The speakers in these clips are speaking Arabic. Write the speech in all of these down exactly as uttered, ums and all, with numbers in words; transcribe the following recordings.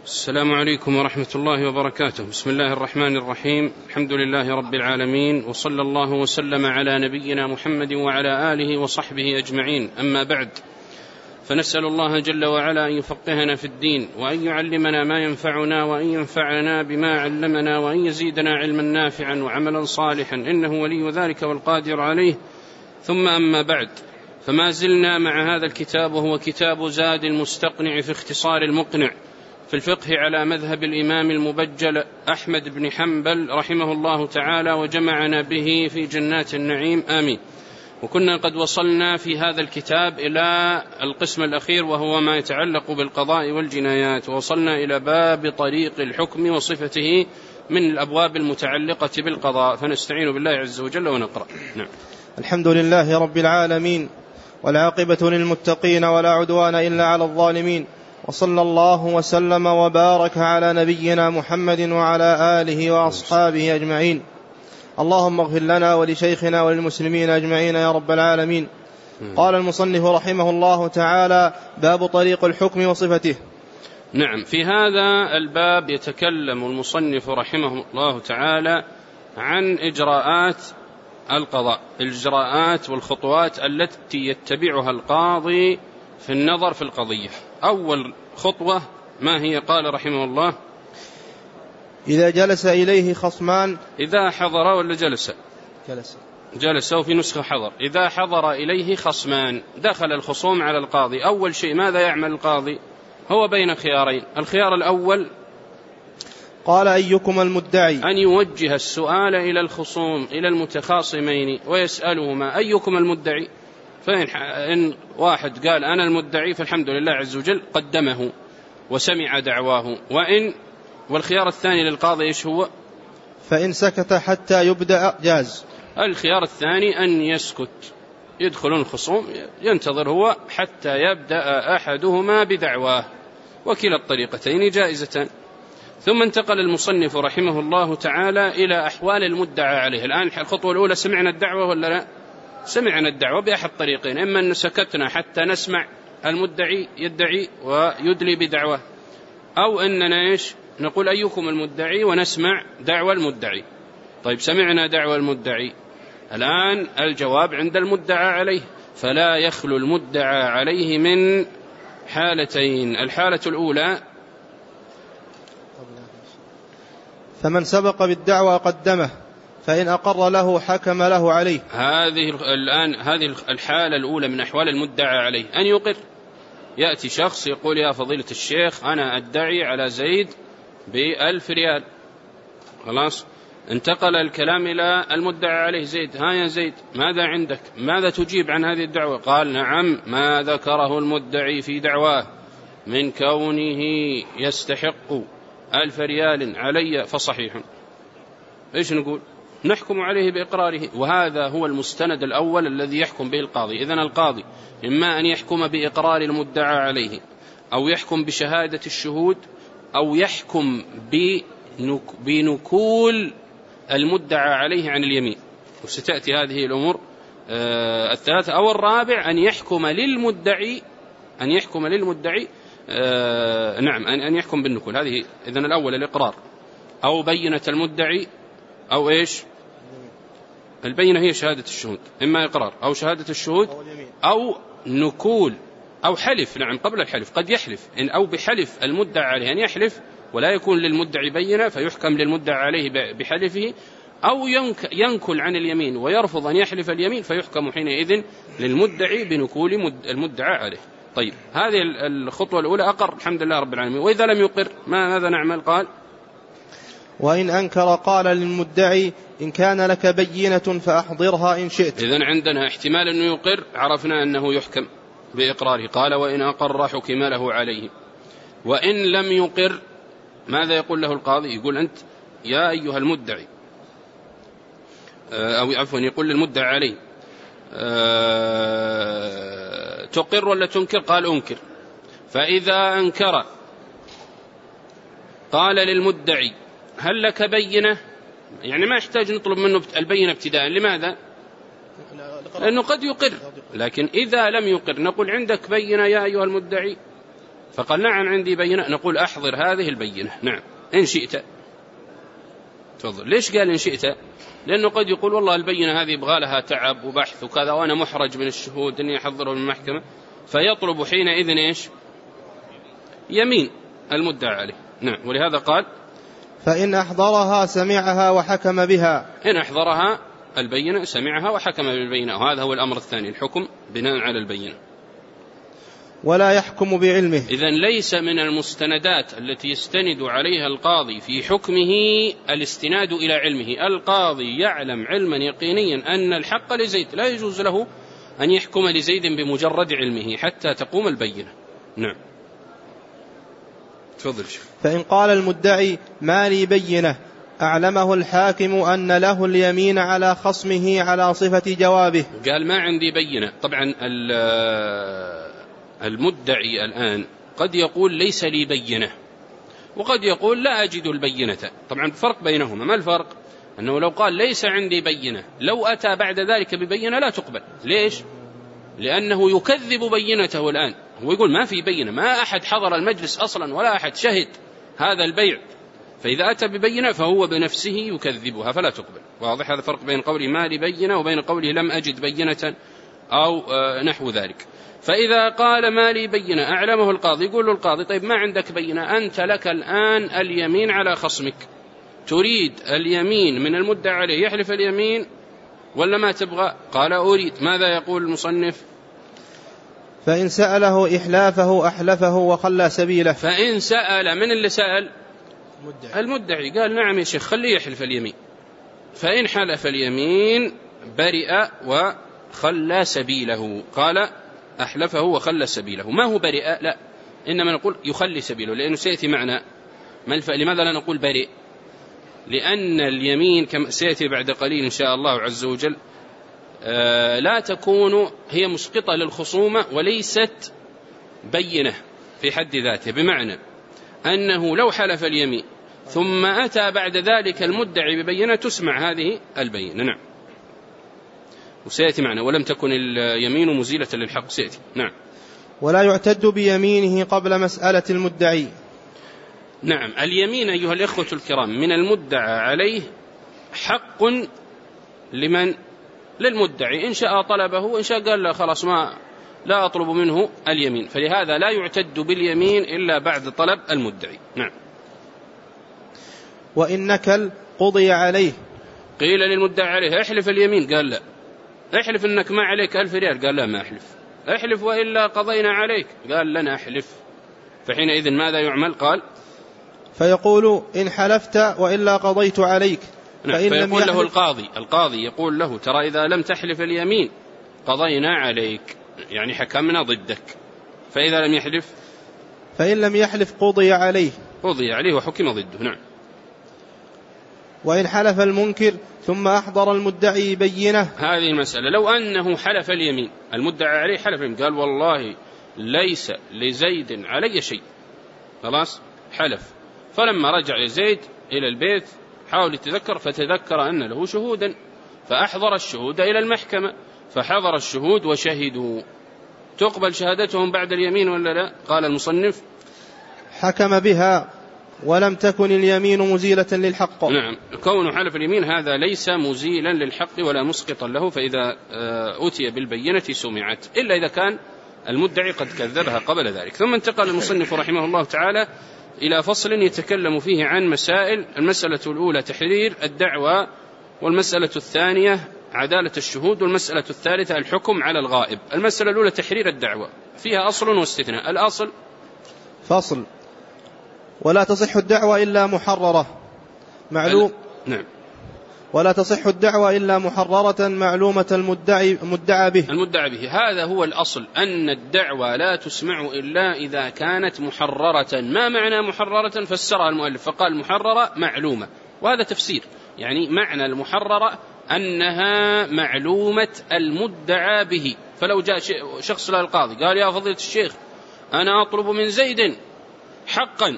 السلام عليكم ورحمة الله وبركاته. بسم الله الرحمن الرحيم. الحمد لله رب العالمين، وصلى الله وسلم على نبينا محمد وعلى آله وصحبه أجمعين. أما بعد، فنسأل الله جل وعلا أن يفقهنا في الدين، وأن يعلمنا ما ينفعنا، وأن ينفعنا بما علمنا، وأن يزيدنا علما نافعا وعملا صالحا، إنه ولي ذلك والقادر عليه. ثم أما بعد، فما زلنا مع هذا الكتاب، وهو كتاب زاد المستقنع في اختصار المقنع في الفقه على مذهب الإمام المبجل أحمد بن حنبل رحمه الله تعالى، وجمعنا به في جنات النعيم، آمين. وكنا قد وصلنا في هذا الكتاب إلى القسم الأخير، وهو ما يتعلق بالقضاء والجنايات، ووصلنا إلى باب طريق الحكم وصفته من الأبواب المتعلقة بالقضاء، فنستعين بالله عز وجل ونقرأ. نعم. الحمد لله رب العالمين، والعاقبة للمتقين، ولا عدوان إلا على الظالمين، وصلى الله وسلم وبارك على نبينا محمد وعلى آله وأصحابه أجمعين. اللهم اغفر لنا ولشيخنا وللمسلمين أجمعين يا رب العالمين. قال المصنف رحمه الله تعالى: باب طريق الحكم وصفته. نعم، في هذا الباب يتكلم المصنف رحمه الله تعالى عن إجراءات القضاء، الإجراءات والخطوات التي يتبعها القاضي في النظر في القضية. أول خطوة ما هي؟ قال رحمه الله: إذا جلس إليه خصمان. إذا حضر ولا جلس؟ جلس. جلس، وفي نسخة حضر. إذا حضر إليه خصمان، دخل الخصوم على القاضي، أول شيء ماذا يعمل القاضي؟ هو بين خيارين. الخيار الأول قال: أيكم المدعي؟ أن يوجه السؤال إلى الخصوم، إلى المتخاصمين، ويسألهما أيكم المدعي. فإن واحد قال أنا المدعي، فالحمد لله عز وجل قدمه وسمع دعواه. وإن والخيار الثاني للقاضي إيش هو؟ فإن سكت حتى يبدأ جاز. الخيار الثاني أن يسكت، يدخلون الخصوم، ينتظر هو حتى يبدأ أحدهما بدعواه، وكلا الطريقتين جائزتان. ثم انتقل المصنف رحمه الله تعالى إلى أحوال المدعى عليه. الآن الخطوة الأولى سمعنا الدعوة ولا لا؟ سمعنا الدعوة بأحد طريقين: إما أن سكتنا حتى نسمع المدعي يدعي ويدلي بدعوة، أو أننا إيش نقول أيكم المدعي ونسمع دعوة المدعي. طيب، سمعنا دعوة المدعي، الآن الجواب عند المدعى عليه، فلا يخلو المدعى عليه من حالتين. الحالة الأولى: فمن سبق بالدعوة قدمه، فإن أقر له حكم له عليه. هذه الآن هذه الحالة الأولى من أحوال المدعى عليه، أن يقر. يأتي شخص يقول: يا فضيلة الشيخ، أنا أدعي على زيد بألف ريال. خلاص، انتقل الكلام إلى المدعى عليه زيد: ها يا زيد، ماذا عندك؟ ماذا تجيب عن هذه الدعوة؟ قال: نعم، ما ذكره المدعي في دعواه من كونه يستحق ألف ريال علي فصحيح. إيش نقول؟ نحكم عليه بإقراره، وهذا هو المستند الأول الذي يحكم به القاضي. إذن القاضي إما أن يحكم بإقرار المدعى عليه، أو يحكم بشهادة الشهود، أو يحكم بنكول المدعى عليه عن اليمين، وستأتي هذه الأمور آه الثلاثة. أو الرابع أن يحكم للمدعي أن يحكم للمدعي آه نعم أن يحكم بالنكول. هذه إذن الأول الإقرار، أو بينة المدعي، أو إيش؟ البينة هي شهادة الشهود، إما إقرار أو شهادة الشهود أو نكول أو حلف. نعم، قبل الحلف قد يحلف، إن أو بحلف المدعى عليه، أن يحلف ولا يكون للمدعي بينة فيحكم للمدعى عليه بحلفه، أو ينكل عن اليمين ويرفض أن يحلف اليمين، فيحكم حينئذ للمدعي بنكول المدعى عليه. طيب، هذه الخطوة الأولى، أقر الحمد لله رب العالمين. وإذا لم يقر ماذا نعمل؟ قال: وإن أنكر قال للمدعي: إن كان لك بينة فأحضرها إن شئت. إذن عندنا احتمال أنه يقر، عرفنا أنه يحكم بإقراره. قال: وإن أقر حكم له عليه. وإن لم يقر ماذا يقول له القاضي؟ يقول: أنت يا أيها المدعي، أو عفوا يقول للمدعي عليه: تقر ولا تنكر؟ قال: أنكر. فإذا أنكر قال للمدعي: هل لك بينة؟ يعني ما يحتاج نطلب منه البينة ابتداء. لماذا؟ لأنه قد يقر. لكن إذا لم يقر نقول: عندك بينة يا أيها المدعي؟ فقال نعم عندي بينة، نقول أحضر هذه البينة. نعم إن شئت. تفضل. ليش قال إن شئت؟ لأنه قد يقول والله البينة هذه يبغى لها تعب وبحث وكذا وأنا محرج من الشهود أني أحضره من المحكمة، فيطلب حينئذ إيش؟ يمين المدعى عليه. نعم. ولهذا قال فإن أحضرها سمعها وحكم بها. إن أحضرها البينة سمعها وحكم بالبينة، وهذا هو الأمر الثاني، الحكم بناء على البينة. ولا يحكم بعلمه. إذن ليس من المستندات التي يستند عليها القاضي في حكمه الاستناد إلى علمه. القاضي يعلم علما يقينيا أن الحق لزيد، لا يجوز له أن يحكم لزيد بمجرد علمه حتى تقوم البينة. نعم. تفضل. فإن قال المدعي ما لي بينة أعلمه الحاكم أن له اليمين على خصمه على صفة جوابه. قال ما عندي بينة. طبعا المدعي الآن قد يقول ليس لي بينة، وقد يقول لا أجد البينة. طبعا الفرق بينهما، ما الفرق؟ أنه لو قال ليس عندي بينة، لو أتى بعد ذلك ببينة لا تقبل. ليش؟ لأنه يكذب بينته الآن، هو يقول ما في بينة، ما أحد حضر المجلس أصلا ولا أحد شهد هذا البيع، فإذا أتى ببينة فهو بنفسه يكذبها فلا تقبل. واضح هذا الفرق بين قوله ما لي بينة وبين قوله لم أجد بينة أو نحو ذلك. فإذا قال ما لي بينة أعلمه القاضي، يقول له القاضي طيب ما عندك بينة، أنت لك الآن اليمين على خصمك، تريد اليمين من المدعى عليه يحلف اليمين ولا ما تبغى؟ قال أريد. ماذا يقول المصنف؟ فإن سأله إحلافه أحلفه وخلى سبيله. فإن سأل، من اللي سأل؟ المدعي. المدعي قال نعم يا شيخ خليه يحلف اليمين. فإن حلف اليمين برئ وخلى سبيله. قال أحلفه وخلى سبيله. ما هو برئ؟ لا، إنما نقول يخلي سبيله، لأنه سيأتي معنا ما الف... لماذا لا نقول برئ؟ لأن اليمين كما سيأتي بعد قليل إن شاء الله عز وجل آه لا تكون هي مسقطة للخصومة وليست بينة في حد ذاته، بمعنى أنه لو حلف اليمين ثم أتى بعد ذلك المدعي ببينة تسمع هذه البينة. نعم. وسيأتي معنا ولم تكن اليمين مزيلة للحق، سيأتي. نعم. ولا يعتد بيمينه قبل مسألة المدعي. نعم. اليمين أيها الإخوة الكرام من المدعى عليه حق لمن؟ للمدعي، إن شاء طلبه وإن شاء قال لا خلاص ما لا أطلب منه اليمين، فلهذا لا يعتد باليمين إلا بعد طلب المدعي. نعم. وإن نكل قضي عليه. قيل للمدعي عليه احلف اليمين، قال لا. احلف إنك ما عليك ألف ريال، قال لا ما أحلف. احلف وإلا قضينا عليك، قال لن أحلف. فحينئذ ماذا يعمل؟ قال فيقول إن حلفت وإلا قضيت عليك. نعم. فيقول له القاضي القاضي يقول له ترى إذا لم تحلف اليمين قضينا عليك، يعني حكمنا ضدك. فإذا لم يحلف فإن لم يحلف قضي عليه قضي عليه وحكم ضده. نعم. وإن حلف المنكر ثم أحضر المدعي بينة. هذه المسألة لو أنه حلف اليمين، المدعى عليه حلف اليمين، قال والله ليس لزيد علي شيء، خلاص حلف. فلما رجع زيد إلى البيت حاول يتذكر فتذكر أن له شهودا، فأحضر الشهود إلى المحكمة، فحضر الشهود وشهدوا، تقبل شهادتهم بعد اليمين ولا لا؟ قال المصنف حكم بها ولم تكن اليمين مزيلة للحق. نعم. كون حلف اليمين هذا ليس مزيلا للحق ولا مسقطا له، فإذا أتي بالبينة سمعت، إلا إذا كان المدعي قد كذبها قبل ذلك. ثم انتقل المصنف رحمه الله تعالى إلى فصل يتكلم فيه عن مسائل. المسألة الأولى تحرير الدعوى، والمسألة الثانية عدالة الشهود، والمسألة الثالثة الحكم على الغائب. المسألة الأولى تحرير الدعوى، فيها أصل واستثناء. الأصل فصل ولا تصح الدعوى إلا محررة معلوم. نعم. ولا تصح الدعوى إلا محررة معلومة المدعي مدعى به. المدعى به هذا هو الأصل، أن الدعوى لا تسمع إلا إذا كانت محررة. ما معنى محررة؟ فسرها المؤلف فقال محررة معلومة، وهذا تفسير، يعني معنى المحررة أنها معلومة المدعى به. فلو جاء شخص للقاضي قال يا فضيلة الشيخ أنا أطلب من زيد حقا،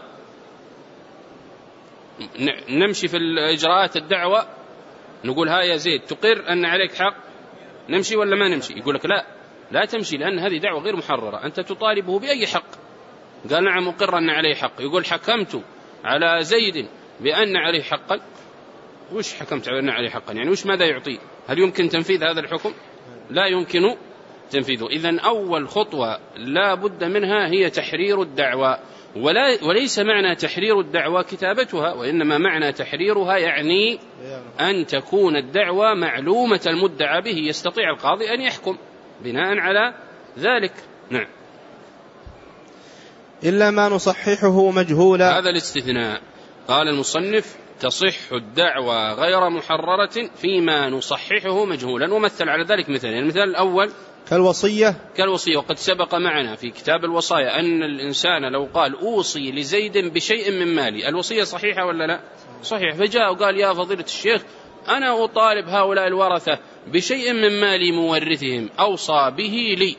نمشي في الإجراءات الدعوة نقول ها يا زيد تقر أن عليك حق، نمشي ولا ما نمشي؟ يقول لك لا لا تمشي، لأن هذه دعوة غير محررة، أنت تطالبه بأي حق. قال نعم مقر أن عليه حق، يقول حكمت على زيد بأن عليه حقا. وش حكمت على أن عليه حقا يعني؟ وش ماذا يعطي؟ هل يمكن تنفيذ هذا الحكم؟ لا يمكن تنفيذه. إذن أول خطوة لا بد منها هي تحرير الدعوة، ولا وليس معنى تحرير الدعوة كتابتها، وإنما معنى تحريرها يعني أن تكون الدعوة معلومة المدعى به، يستطيع القاضي أن يحكم بناء على ذلك. نعم. إلا ما نصححه مجهولا. هذا الاستثناء. قال المصنف تصح الدعوة غير محررة فيما نصححه مجهولا، ومثل على ذلك مثلا. المثال الأول كالوصية كالوصية وقد سبق معنا في كتاب الوصايا أن الإنسان لو قال أوصي لزيد بشيء من مالي، الوصية صحيحة ولا لا؟ صحيح. فجاء وقال يا فضيلة الشيخ أنا أطالب هؤلاء الورثة بشيء من مالي مورثهم أوصى به لي،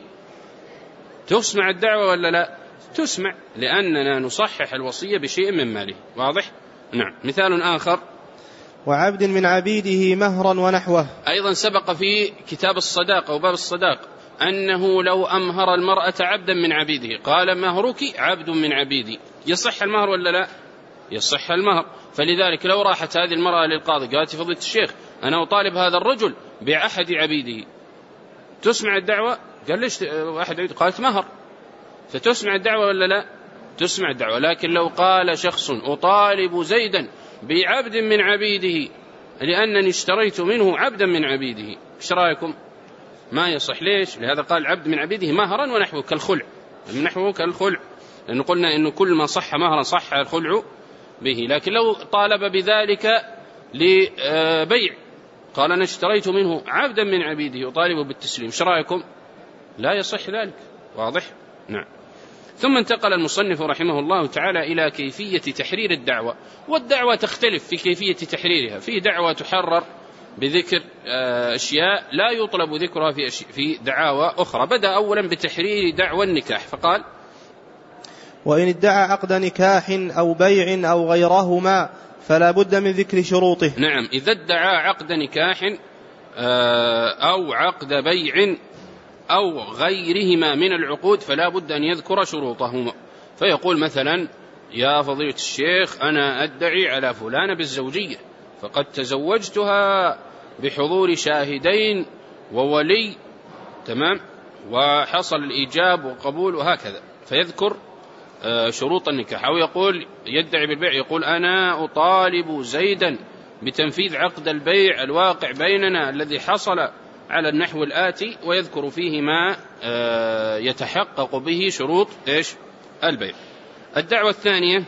تسمع الدعوة ولا لا؟ تسمع، لأننا نصحح الوصية بشيء من ماله. واضح؟ نعم. مثال آخر وعبد من عبيده مهرا ونحوه. أيضا سبق في كتاب الصداقة وباب الصداق أنه لو أمهر المرأة عبدا من عبيده قال مهرك عبد من عبيدي، يصح المهر ولا لا؟ يصح المهر. فلذلك لو راحت هذه المرأة للقاضي قالت فضيلة الشيخ أنا أطالب هذا الرجل بأحد عبيده، تسمع الدعوة؟ قال ليش أحد عبيده؟ قالت مهر، فتسمع الدعوة ولا لا؟ تسمع الدعوة. لكن لو قال شخص أطالب زيدا بعبد من عبيده لأنني اشتريت منه عبدا من عبيده، ايش رأيكم؟ ما يصح. ليش؟ لهذا قال عبد من عبيده مهرا ونحوه كالخلع، نحوه كالخلع، لأنه قلنا إنه كل ما صح مهرا صح الخلع به. لكن لو طالب بذلك لبيع قال أنا اشتريت منه عبدا من عبيده أطالبه بالتسليم، ايش رأيكم؟ لا يصح ذلك. واضح؟ نعم. ثم انتقل المصنف رحمه الله تعالى إلى كيفية تحرير الدعوة، والدعوة تختلف في كيفية تحريرها. في دعوة تحرر بذكر أشياء لا يطلب ذكرها في, في دعاوى أخرى. بدأ أولا بتحرير دعوى النكاح فقال وإن ادعى عقد نكاح أو بيع أو غيرهما فلا بد من ذكر شروطه. نعم. إذا ادعى عقد نكاح أو عقد بيع أو غيرهما من العقود فلا بد أن يذكر شروطهما. فيقول مثلا يا فضيلة الشيخ أنا أدعي على فلانة بالزوجية فقد تزوجتها بحضور شاهدين وولي، تمام، وحصل الإيجاب وقبول وهكذا، فيذكر شروط النكاح. أو يقول يدعي بالبيع، يقول أنا أطالب زيدا بتنفيذ عقد البيع الواقع بيننا الذي حصل على النحو الآتي، ويذكر فيه ما يتحقق به شروط إيش؟ البيع. الدعوة الثانية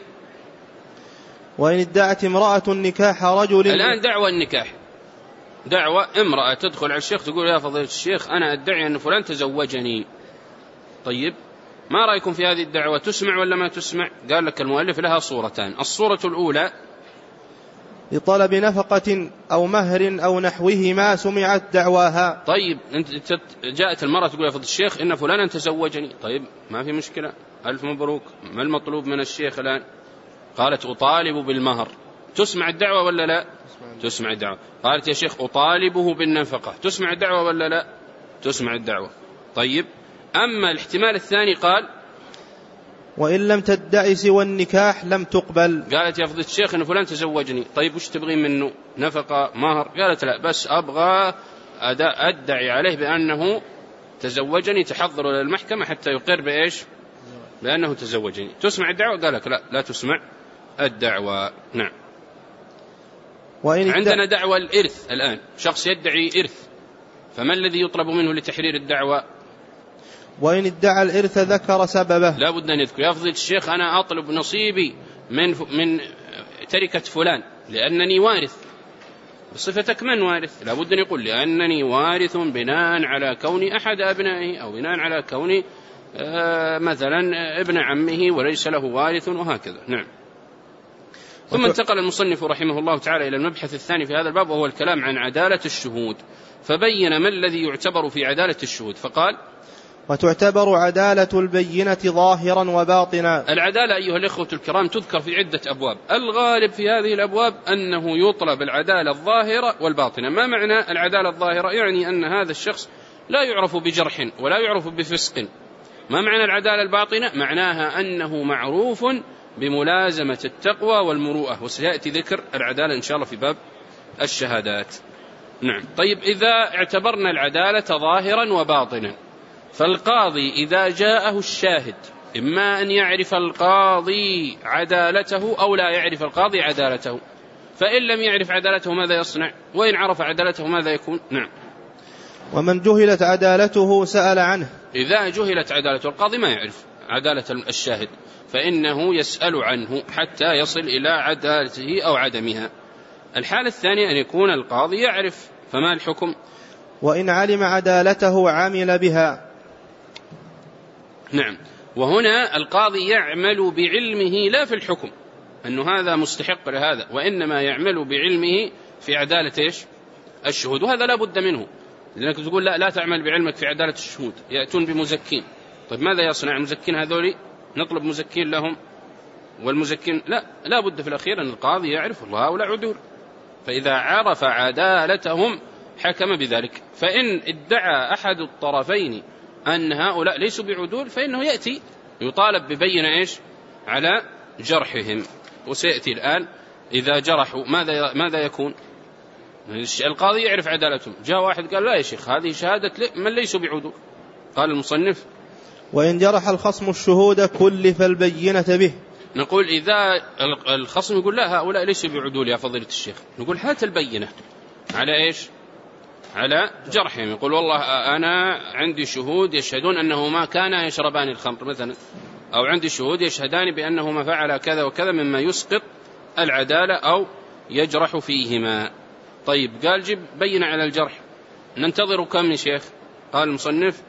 وإن ادعت امرأة نكاح رجل. الآن دعوة النكاح، دعوة امرأة تدخل على الشيخ تقول يا فضيلة الشيخ أنا أدعي أن فلان تزوجني. طيب ما رأيكم في هذه الدعوة؟ تسمع ولا ما تسمع؟ قال لك المؤلف لها صورتان. الصورة الأولى لطلب نفقة أو مهر أو نحوهما سمعت دعواها. طيب انت جاءت المرأة تقول يا فضيلة الشيخ إن فلانا تزوجني، طيب ما في مشكلة، ألف مبروك، ما المطلوب من الشيخ الآن؟ قالت أطالب بالمهر، تسمع الدعوة ولا لا؟ تسمع الدعوة. قالت يا شيخ أطالبه بالنفقة، تسمع الدعوة ولا لا؟ تسمع الدعوة. طيب أما الاحتمال الثاني قال وإن لم تدعي سوى النكاح لم تقبل. قالت يا فضيلة الشيخ إن فلان تزوجني، طيب وش تبغين منه؟ نفقة، مهر؟ قالت لا، بس أبغى أدعي عليه بأنه تزوجني، تحضر للمحكمة حتى يقر بإيش؟ بأنه تزوجني. تسمع الدعوة؟ قال لك لا، لا تسمع الدعوة. نعم. عندنا دعوة الإرث الآن، شخص يدعي إرث، فما الذي يطلب منه لتحرير الدعوة؟ وإن ادعى الإرث ذكر سببه، لا بد أن يذكر. يا فضيلة الشيخ أنا أطلب نصيبي من من تركة فلان لأنني وارث. بصفتك من وارث؟ لا بد أن يقول لأنني وارث بناء على كوني أحد أبنائه، أو بناء على كوني آه مثلا ابن عمه وليس له وارث، وهكذا. نعم. ثم انتقل المصنف رحمه الله تعالى إلى المبحث الثاني في هذا الباب، وهو الكلام عن عدالة الشهود، فبين ما الذي يعتبر في عدالة الشهود فقال وتعتبر عدالة البينة ظاهرا وباطنا. العدالة أيها الإخوة الكرام تذكر في عدة أبواب، الغالب في هذه الأبواب أنه يطلب العدالة الظاهرة والباطنة. ما معنى العدالة الظاهرة؟ يعني أن هذا الشخص لا يعرف بجرح ولا يعرف بفسق، ما معنى العدالة الباطنة؟ معناها أنه معروف بملازمة التقوى والمروءة، وسيأتي ذكر العدالة إن شاء الله في باب الشهادات. نعم. طيب إذا اعتبرنا العدالة ظاهرا وباطنا، فالقاضي إذا جاءه الشاهد إما أن يعرف القاضي عدالته أو لا يعرف القاضي عدالته، فإن لم يعرف عدالته ماذا يصنع؟ وإن عرف عدالته ماذا يكون؟ نعم. ومن جهلت عدالته سأل عنه. إذا جهلت عدالته، القاضي ما يعرف عدالة الشاهد، فإنه يسأل عنه حتى يصل إلى عدالته أو عدمها. الحالة الثانية أن يكون القاضي يعرف، فما الحكم؟ وإن علم عدالته عمل بها. نعم. وهنا القاضي يعمل بعلمه لا في الحكم أنه هذا مستحق لهذا، وإنما يعمل بعلمه في عدالة إيش؟ الشهود، وهذا لا بد منه، لأنك تقول لا لا تعمل بعلمك في عدالة الشهود، يأتون بمزكين. طيب ماذا يصنع المزكين هذولي؟ نطلب مزكين لهم، والمزكين لا لا بد في الأخير أن القاضي يعرف الله هؤلاء عدول، فإذا عرف عدالتهم حكم بذلك. فإن ادعى أحد الطرفين أن هؤلاء ليسوا بعدول، فإنه يأتي يطالب ببينة إيش؟ على جرحهم. وسيأتي الآن إذا جرحوا ماذا ماذا يكون؟ القاضي يعرف عدالتهم، جاء واحد قال لا يا شيخ هذه شهادة من ليسوا بعدول، قال المصنف وإن جرح الخصم الشهود كلف البينة به. نقول إذا الخصم يقول لا هؤلاء ليسوا بعدول يا فضيلة الشيخ، نقول هات البينة على إيش؟ على جرحهم. يقول والله أنا عندي شهود يشهدون أنه ما كان يشربان الخمر مثلا، أو عندي شهود يشهدان بأنه ما فعل كذا وكذا مما يسقط العدالة أو يجرح فيهما. طيب قال جيب بينة على الجرح، ننتظر كم يا شيخ؟ قال المصنف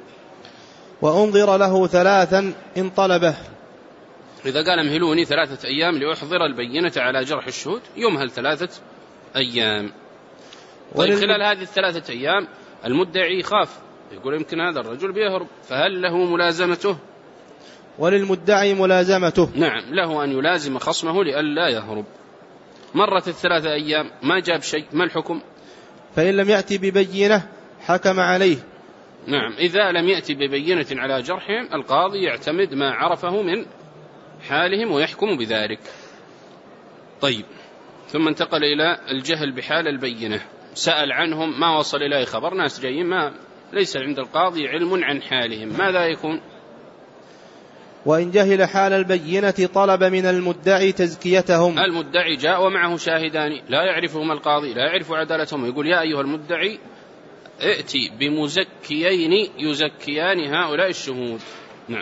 وأنظر له ثلاثا إن طلبه. إذا قال امهلوني ثلاثة أيام لأحضر البينة على جرح الشهود، يمهل ثلاثة أيام. طيب خلال هذه الثلاثة أيام المدعي خاف، يقول يمكن هذا الرجل بيهرب، فهل له ملازمته؟ وللمدعي ملازمته. نعم، له أن يلازم خصمه لئلا يهرب. مرت الثلاثة أيام ما جاب شيء، ما الحكم؟ فإن لم يأتي ببينة حكم عليه. نعم، إذا لم يأتي ببينة على جرحهم القاضي يعتمد ما عرفه من حالهم ويحكم بذلك. طيب، ثم انتقل إلى الجهل بحال البينة، سأل عنهم ما وصل إليه خبر، ناس جايين ما ليس عند القاضي علم عن حالهم، ماذا يكون؟ وإن جهل حال البينة طلب من المدعي تزكيتهم. المدعي جاء ومعه شاهدان لا يعرفهما القاضي، لا يعرف عدالتهم، يقول يا أيها المدعي ائتي بمزكيين يزكيان هؤلاء الشهود. نعم.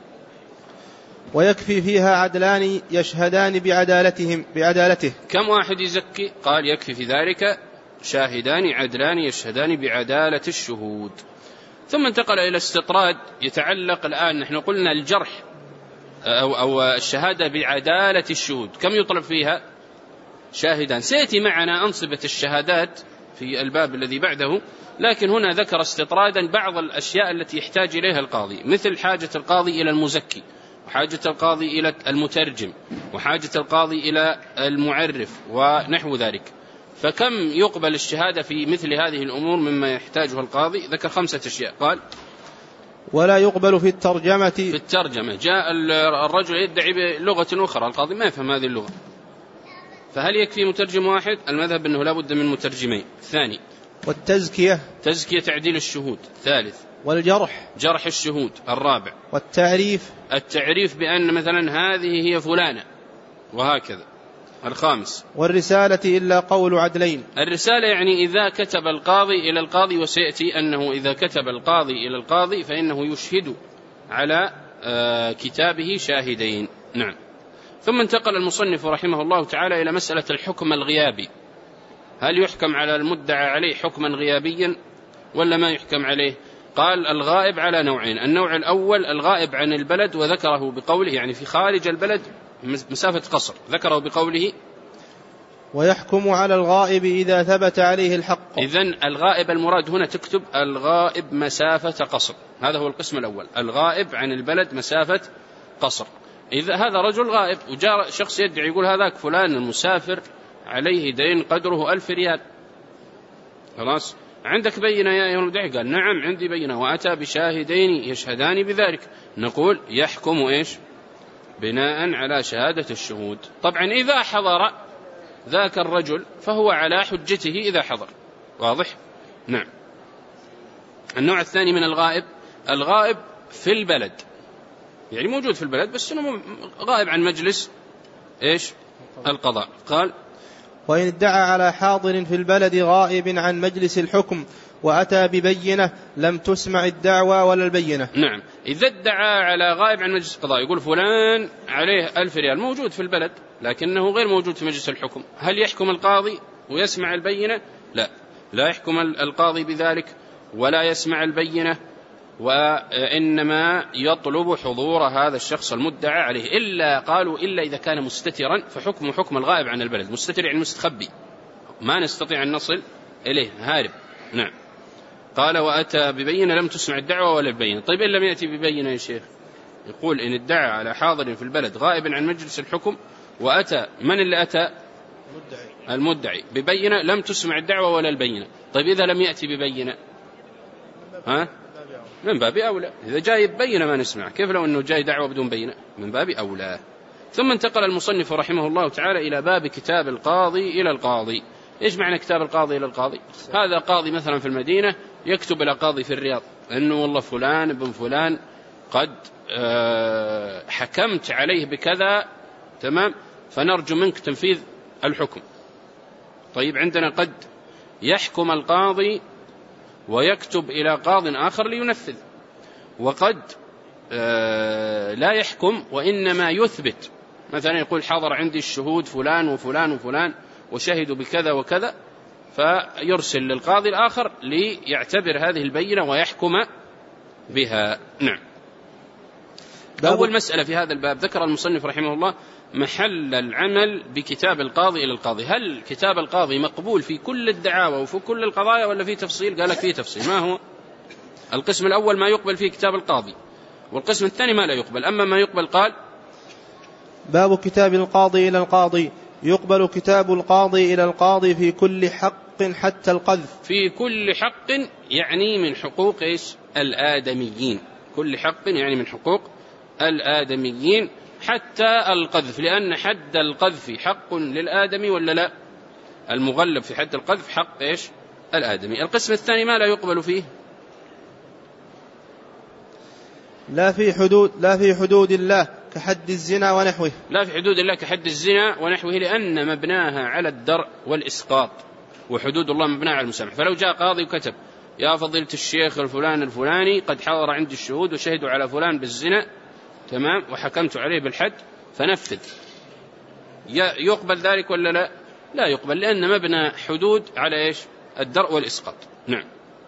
ويكفي فيها عدلان يشهدان بعدالتهم بعدالته. كم واحد يزكي؟ قال يكفي في ذلك شاهدان عدلان يشهدان بعدالة الشهود. ثم انتقل إلى استطراد يتعلق الآن، نحن قلنا الجرح أو, أو الشهادة بعدالة الشهود كم يطلب فيها؟ شاهدان. سيأتي معنا أنصبة الشهادات في الباب الذي بعده، لكن هنا ذكر استطرادا بعض الأشياء التي يحتاج إليها القاضي، مثل حاجة القاضي إلى المزكي، وحاجة القاضي إلى المترجم، وحاجة القاضي إلى المعرف ونحو ذلك. فكم يقبل الشهادة في مثل هذه الأمور مما يحتاجها القاضي؟ ذكر خمسة أشياء. قال ولا يقبل في الترجمة. في الترجمة جاء الرجل يدعي بلغة أخرى، القاضي ما يفهم هذه اللغة، فهل يكفي مترجم واحد؟ المذهب أنه لا بد من مترجمين. ثاني والتزكية، تزكية تعديل الشهود. ثالث والجرح، جرح الشهود. الرابع والتعريف، التعريف بأن مثلا هذه هي فلانة وهكذا. الخامس والرسالة إلا قول عدلين. الرسالة يعني إذا كتب القاضي إلى القاضي، وسيأتي أنه إذا كتب القاضي إلى القاضي فإنه يشهد على كتابه شاهدين. نعم. ثم انتقل المصنف رحمه الله تعالى إلى مسألة الحكم الغيابي، هل يحكم على المدعى عليه حكما غيابيا ولا ما يحكم عليه؟ قال الغائب على نوعين. النوع الأول الغائب عن البلد، وذكره بقوله يعني في خارج البلد مسافة قصر، ذكره بقوله ويحكم على الغائب إذا ثبت عليه الحق. إذن الغائب المراد هنا تكتب الغائب مسافة قصر، هذا هو القسم الأول، الغائب عن البلد مسافة قصر. إذا هذا رجل غائب وجاء شخص يدعي يقول هذاك فلان المسافر عليه دين قدره ألف ريال، خلاص عندك بينة يا أيها المدعي؟ قال نعم عندي بينة، وأتى بشاهدين يشهدان بذلك، نقول يحكم إيش؟ بناء على شهادة الشهود. طبعا إذا حضر ذاك الرجل فهو على حجته إذا حضر. واضح؟ نعم. النوع الثاني من الغائب، الغائب في البلد، يعني موجود في البلد بس إنه غائب عن مجلس إيش؟ القضاء. قال وإن ادعى على حاضر في البلد غائب عن مجلس الحكم وأتى ببينة لم تسمع الدعوى ولا البينة. نعم، إذا ادعى على غائب عن مجلس القضاء، يقول فلان عليه ألف ريال، موجود في البلد لكنه غير موجود في مجلس الحكم، هل يحكم القاضي ويسمع البينة؟ لا، لا يحكم القاضي بذلك ولا يسمع البينة، وإنما يطلب حضور هذا الشخص المدعى عليه، إلا قالوا إلا إذا كان مستترا فحكم حكم الغائب عن البلد. مستتر يعني مستخبي، ما نستطيع أن نصل إليه، هارب. نعم. قال وأتى ببينة لم تسمع الدعوة ولا البينة. طيب إن لم يأتي ببينة يا شيخ؟ يقول إن ادعى على حاضر في البلد غائب عن مجلس الحكم وأتى، من اللي أتى؟ المدعي. المدعي ببينة لم تسمع الدعوة ولا البينة. طيب إذا لم يأتي ببينة ها؟ من باب أولى، إذا جاي ببينة ما نسمع، كيف لو أنه جاي دعوة بدون بينة؟ من باب أولى. ثم انتقل المصنف رحمه الله تعالى إلى باب كتاب القاضي إلى القاضي. إيش معنى كتاب القاضي إلى القاضي؟ هذا قاضي مثلا في المدينة يكتب إلى قاضي في الرياض أنه والله فلان ابن فلان قد حكمت عليه بكذا، تمام، فنرجو منك تنفيذ الحكم. طيب عندنا قد يحكم القاضي ويكتب إلى قاض آخر لينفذ، وقد لا يحكم وإنما يثبت، مثلا يقول حضر عندي الشهود فلان وفلان وفلان وشهدوا بكذا وكذا، فيرسل للقاضي الآخر ليعتبر هذه البينة ويحكم بها. نعم. أول مسألة في هذا الباب ذكر المصنف رحمه الله محل العمل بكتاب القاضي إلى القاضي. هل كتاب القاضي مقبول في كل الدعاوى وفي كل القضايا ولا في تفصيل؟ قال لك في تفصيل. ما هو؟ القسم الأول ما يقبل فيه كتاب القاضي، والقسم الثاني ما لا يقبل. أما ما يقبل قال باب كتاب القاضي إلى القاضي. يقبل كتاب القاضي إلى القاضي في كل حق حتى القذف. في كل حق يعني من حقوق إيش؟ الآدميين. كل حق يعني من حقوق الآدميين حتى القذف، لأن حد القذف حق للآدمي ولا لا؟ المغلب في حد القذف حق إيش؟ الآدمي. القسم الثاني ما لا يقبل فيه لا في حدود لا في حدود الله كحد الزنا ونحوه. لا في حدود الله كحد الزنا ونحوه، لأن مبناها على الدرء والإسقاط، وحدود الله مبناها على المسامح. فلو جاء قاضي وكتب يا فضيلة الشيخ الفلان الفلاني قد حضر عندي الشهود وشهدوا على فلان بالزنا، تمام، وحكمت عليه بالحد، فنفذ، يقبل ذلك ولا لا؟ لا يقبل، لأن مبنى حدود على إيش؟ الدرء والإسقاط. نعم.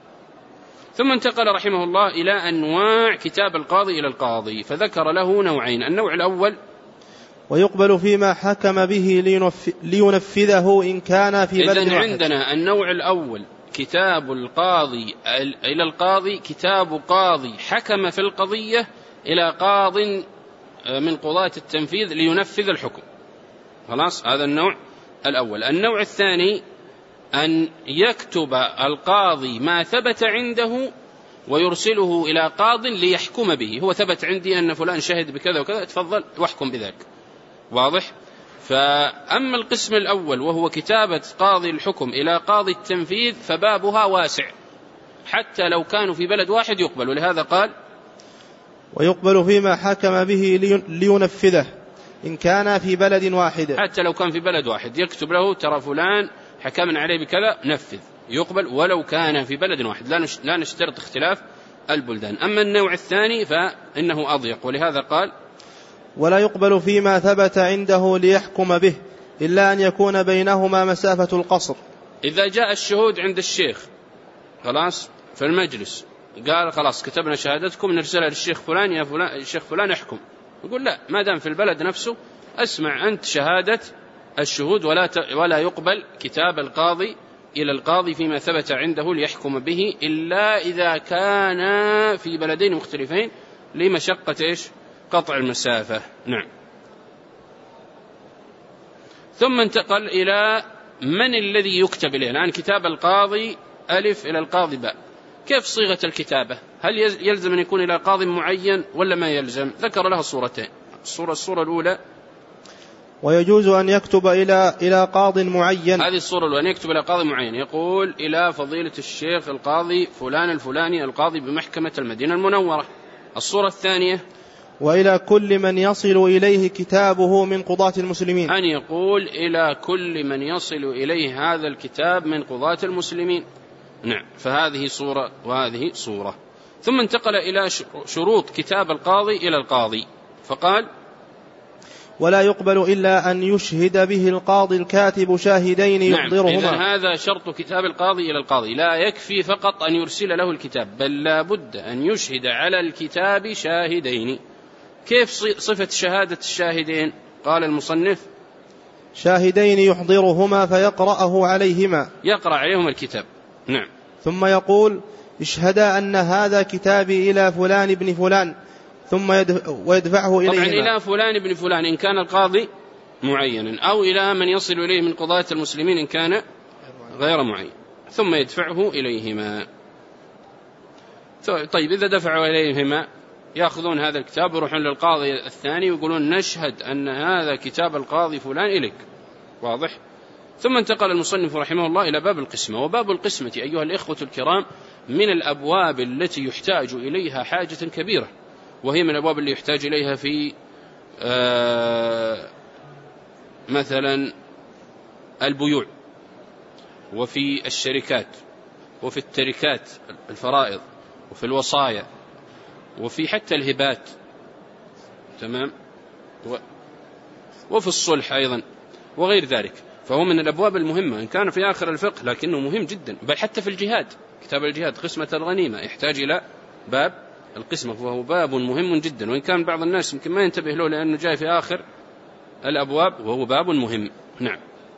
ثم انتقل رحمه الله إلى أنواع كتاب القاضي إلى القاضي، فذكر له نوعين. النوع الأول ويقبل فيما حكم به لينفذه إن كان في بلد إذن واحد. عندنا النوع الأول كتاب القاضي إلى القاضي، كتاب قاضي حكم في القضية إلى قاض من قضاة التنفيذ لينفذ الحكم. خلاص، هذا النوع الأول. النوع الثاني أن يكتب القاضي ما ثبت عنده ويرسله إلى قاض ليحكم به. هو ثبت عندي أن فلان شهد بكذا وكذا، تفضل واحكم بذلك. واضح؟ فأما القسم الأول وهو كتابة قاضي الحكم إلى قاضي التنفيذ فبابها واسع، حتى لو كانوا في بلد واحد يقبل، ولهذا قال ويقبل فيما حكم به لينفذه إن كان في بلد واحد. حتى لو كان في بلد واحد يكتب له ترى فلان حكمنا عليه بكذا، نفذ، يقبل ولو كان في بلد واحد، لا نشترط اختلاف البلدان. أما النوع الثاني فإنه أضيق، ولهذا قال ولا يقبل فيما ثبت عنده ليحكم به إلا أن يكون بينهما مسافة القصر. إذا جاء الشهود عند الشيخ خلاص في المجلس قال خلاص كتبنا شهادتكم نرسلها للشيخ فلان، يا فلان الشيخ فلان يحكم، يقول لا، ما دام في البلد نفسه أسمع أنت شهادة الشهود، ولا ولا يقبل كتاب القاضي إلى القاضي فيما ثبت عنده ليحكم به إلا إذا كان في بلدين مختلفين لمشقة إيش؟ قطع المسافة. نعم. ثم انتقل إلى من الذي يكتب إليه. الآن كتاب القاضي ألف إلى القاضي باء. كيف صيغة الكتابة؟ هل يلزم أن يكون إلى قاضي معين ولا ما يلزم؟ ذكر لها صورتين. الصورة, الصورة الأولى ويجوز أن يكتب إلى إلى قاض معين. هذه الصورة الأولى، أن يكتب إلى قاضي معين، يقول إلى فضيلة الشيخ القاضي فلان الفلاني القاضي بمحكمة المدينة المنورة. الصورة الثانية وإلى كل من يصل إليه كتابه من قضاة المسلمين، أن يقول إلى كل من يصل إليه هذا الكتاب من قضاة المسلمين. نعم، فهذه صورة وهذه صورة. ثم انتقل إلى شروط كتاب القاضي إلى القاضي، فقال ولا يقبل إلا أن يشهد به القاضي الكاتب شاهدين يحضرهما. نعم، إذن هذا شرط كتاب القاضي إلى القاضي، لا يكفي فقط أن يرسل له الكتاب، بل لا بد أن يشهد على الكتاب شاهدين. كيف صفة شهادة الشاهدين؟ قال المصنف شاهدين يحضرهما فيقرأه عليهما، يقرأ عليهما الكتاب. نعم. ثم يقول اشهدا أن هذا كتابي إلى فلان بن فلان، ثم ويدفعه إليهما. طبعا إلى فلان بن فلان إن كان القاضي معينا، أو إلى من يصل إليه من قضاة المسلمين إن كان غير معين، ثم يدفعه إليهما. طيب إذا دفعوا إليهما يأخذون هذا الكتاب ويروحون للقاضي الثاني ويقولون نشهد أن هذا كتاب القاضي فلان إليك. واضح؟ ثم انتقل المصنف رحمه الله إلى باب القسمة. وباب القسمة أيها الإخوة الكرام من الأبواب التي يحتاج إليها حاجة كبيرة، وهي من الأبواب اللي يحتاج إليها في آه مثلا البيوع، وفي الشركات، وفي التركات الفرائض، وفي الوصايا، وفي حتى الهبات. تمام. وفي الصلح أيضا وغير ذلك. فهو من الأبواب المهمة إن كان في آخر الفقه، لكنه مهم جدا. بل حتى في الجهاد، كتاب الجهاد قسمة الغنيمة يحتاج إلى باب القسمة، وهو باب مهم جدا، وإن كان بعض الناس يمكن ما ينتبه له لأنه جاء في آخر الأبواب، وهو باب مهم. نعم.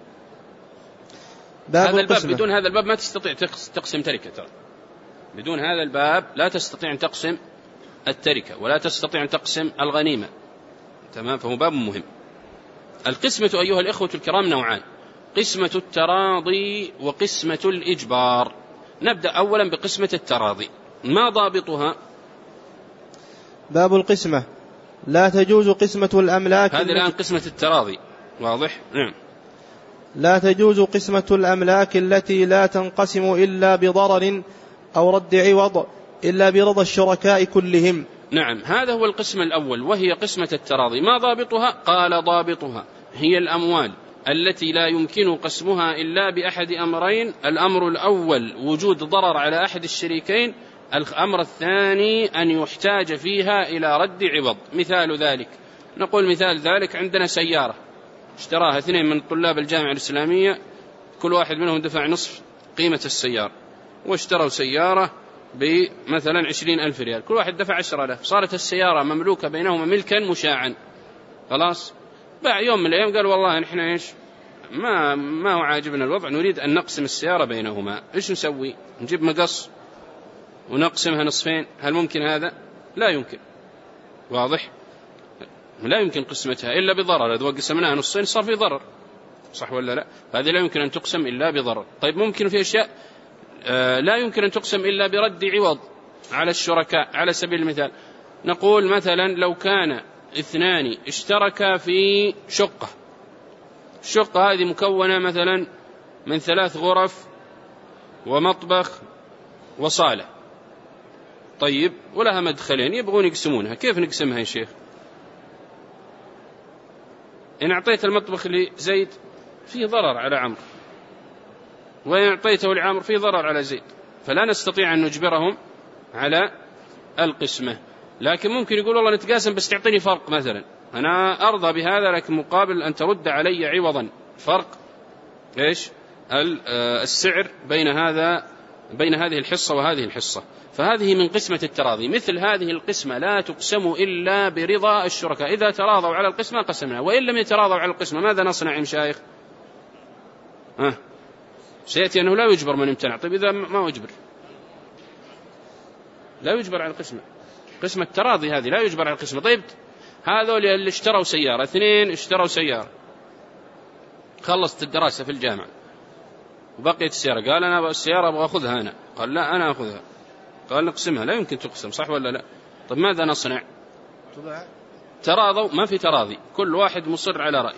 باب هذا الباب، بدون هذا الباب ما تستطيع تقسم تركة ترى. بدون هذا الباب لا تستطيع أن تقسم التركة، ولا تستطيع أن تقسم الغنيمة. تمام. فهو باب مهم. القسمة أيها الإخوة الكرام نوعان: قسمة التراضي وقسمة الإجبار. نبدأ أولا بقسمة التراضي. ما ضابطها؟ باب القسمة لا تجوز قسمة الأملاك. هذه الآن قسمة التراضي. واضح؟ نعم. لا تجوز قسمة الأملاك التي لا تنقسم إلا بضرر أو رد عوض إلا برضا الشركاء كلهم. نعم، هذا هو القسم الأول، وهي قسمة التراضي. ما ضابطها؟ قال ضابطها هي الأموال التي لا يمكن قسمها إلا بأحد أمرين: الأمر الأول وجود ضرر على أحد الشريكين، الأمر الثاني أن يحتاج فيها إلى رد عوض. مثال ذلك، نقول مثال ذلك عندنا سيارة اشتراها اثنين من طلاب الجامعة الإسلامية، كل واحد منهم دفع نصف قيمة السيارة، واشتروا سيارة بمثلا عشرين ألف ريال، كل واحد دفع عشرة آلاف، صارت السيارة مملوكة بينهما ملكا مشاعا. خلاص، باع يوم من الأيام قال والله نحن إيش ما ما هو عاجبنا الوضع، نريد أن نقسم السيارة بينهما. إيش نسوي؟ نجيب مقص ونقسمها نصفين؟ هل ممكن هذا؟ لا يمكن. واضح؟ لا يمكن قسمتها إلا بضرر. إذا قسمناها نصين صار في ضرر، صح ولا لا؟ هذه لا يمكن أن تقسم إلا بضرر. طيب ممكن في أشياء آه لا يمكن أن تقسم إلا برد عوض على الشركاء. على سبيل المثال نقول مثلا لو كان اثنان اشتركا في شقة، الشقة هذه مكونة مثلا من ثلاث غرف ومطبخ وصالة، طيب، ولها مدخلين، يبغون يقسمونها. كيف نقسمها يا شيخ؟ إن أعطيت المطبخ لزيد فيه ضرر على عمرو، وإن أعطيته لعمرو فيه ضرر على زيد، فلا نستطيع أن نجبرهم على القسمة. لكن ممكن يقول والله نتقاسم بس تعطيني فرق، مثلا أنا أرضى بهذا لكن مقابل أن ترد علي عوضا فرق إيش السعر بين هذا بين هذه الحصة وهذه الحصة. فهذه من قسمة التراضي. مثل هذه القسمة لا تقسم إلا برضا الشركاء. إذا تراضوا على القسمة قسمنا، وإن لم يتراضوا على القسمة ماذا نصنع يا مشايخ؟ ها، سيأتي أنه لا يجبر من امتنع. طيب إذا ما يجبر، لا يجبر على القسمة. قسمة التراضي هذه لا يجبر على القسمة. طيب هذول اللي اشتروا سيارة، اثنين اشتروا سيارة، خلصت الدراسة في الجامعة، وبقيت السيارة، قال أنا السيارة أبغى أخذها أنا، قال لا أنا أخذها، قال نقسمها، لا يمكن تقسم، صح ولا لا؟ طيب ماذا نصنع؟ تراضوا، ما في تراضي، كل واحد مصر على رأي.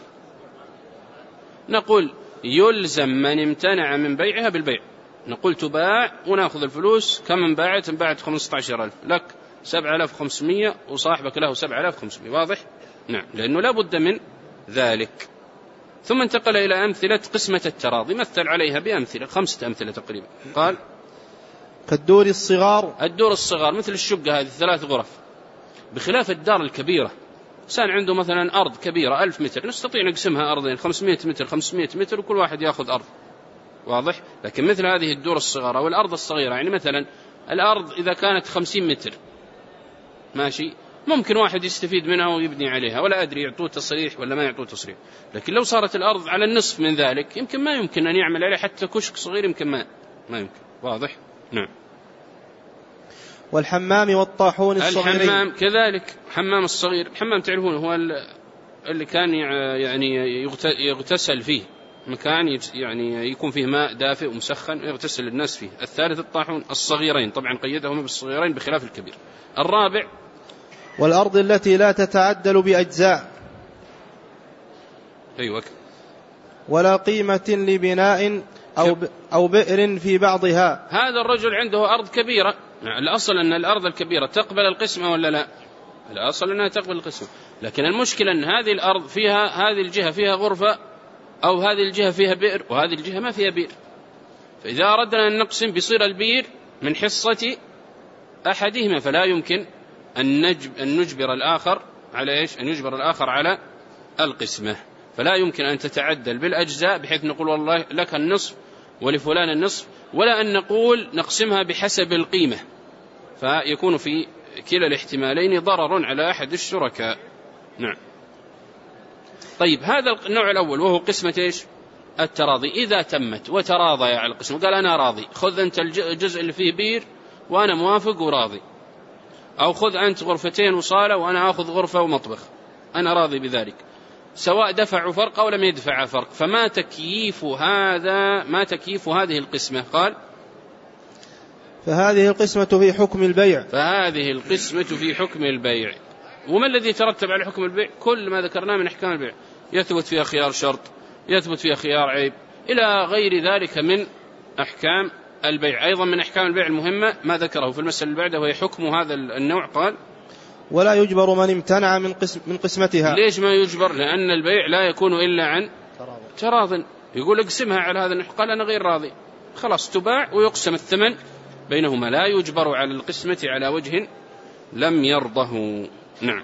نقول يلزم من امتنع من بيعها بالبيع، نقول تباع ونأخذ الفلوس، كم انباعت؟ انباعت خمسة عشر ألف، لك سبعة آلاف وخمسمائة وصاحبك له سبعة آلاف وخمسمائة، واضح؟ نعم، لأنه لا بد من ذلك. ثم انتقل إلى أمثلة قسمة التراضي، مثل عليها بأمثلة، خمسة أمثلة تقريبا. قال كالدور الصغار، الدور الصغار مثل الشقة هذه ثلاث غرف، بخلاف الدار الكبيرة. إنسان عنده مثلا أرض كبيرة ألف متر، نستطيع نقسمها أرضين خمسمائة متر خمسمائة متر وكل واحد يأخذ أرض، واضح؟ لكن مثل هذه الدور الصغيرة أو الأرض الصغيرة، يعني مثلا الأرض إذا كانت خمسين متر ماشي، ممكن واحد يستفيد منها ويبني عليها، ولا أدري يعطوه تصريح ولا ما يعطوه تصريح. لكن لو صارت الأرض على النصف من ذلك يمكن ما يمكن أن يعمل عليه حتى كشك صغير، يمكن ما ما يمكن، واضح؟ نعم. والحمام والطاحون الصغيرين، الحمام كذلك، حمام الصغير، الحمام تعرفون هو اللي كان يعني يغتسل فيه، مكان يعني يكون فيه ماء دافئ ومسخن ويغتسل الناس فيه. الثالث الطاحون الصغيرين، طبعا قيدهم بالصغيرين بخلاف الكبير. الرابع والأرض التي لا تتعدل بأجزاء، أيوة، ولا قيمة لبناء أو أو بئر في بعضها. هذا الرجل عنده أرض كبيرة، الأصل أن الأرض الكبيرة تقبل القسمة ولا لا؟ الأصل أنها تقبل القسمة، لكن المشكلة أن هذه الأرض فيها، هذه الجهة فيها غرفة، أو هذه الجهة فيها بئر وهذه الجهة ما فيها بئر. فإذا أردنا أن نقسم بصير البئر من حصة أحدهما، فلا يمكن أن نجبر الآخر على إيش؟ أن يجبر الآخر على القسمة، فلا يمكن أن تتعدل بالأجزاء بحيث نقول والله لك النصف ولفلان النصف، ولا أن نقول نقسمها بحسب القيمة، فيكون في كلا الاحتمالين ضرر على أحد الشركاء. نعم. طيب هذا النوع الأول وهو قسمة إيش؟ التراضي. إذا تمت وتراضي على القسم، قال أنا راضي، خذ أنت الجزء اللي فيه بير وأنا موافق وراضي، أو خذ أنت غرفتين وصالة وأنا أخذ غرفة ومطبخ، أنا راضي بذلك، سواء دفعوا فرق أو لم يدفع فرق. فما تكييف هذا، ما تكييف هذه القسمة؟ قال فهذه القسمة في حكم البيع، فهذه القسمة في حكم البيع. وما الذي يترتب على حكم البيع؟ كل ما ذكرناه من أحكام البيع، يثبت فيها خيار شرط، يثبت فيها خيار عيب، إلى غير ذلك من أحكام البيع. أيضا من أحكام البيع المهمة ما ذكره في المسألة اللي بعده وهي حكم هذا النوع. قال ولا يجبر من امتنع من قسم من قسمتها. ليش ما يجبر؟ لأن البيع لا يكون إلا عن تراض. يقول اقسمها على هذا النحو، قال أنا غير راضي، خلاص تباع ويقسم الثمن بينهما، لا يجبر على القسمة على وجه لم يرضه. نعم.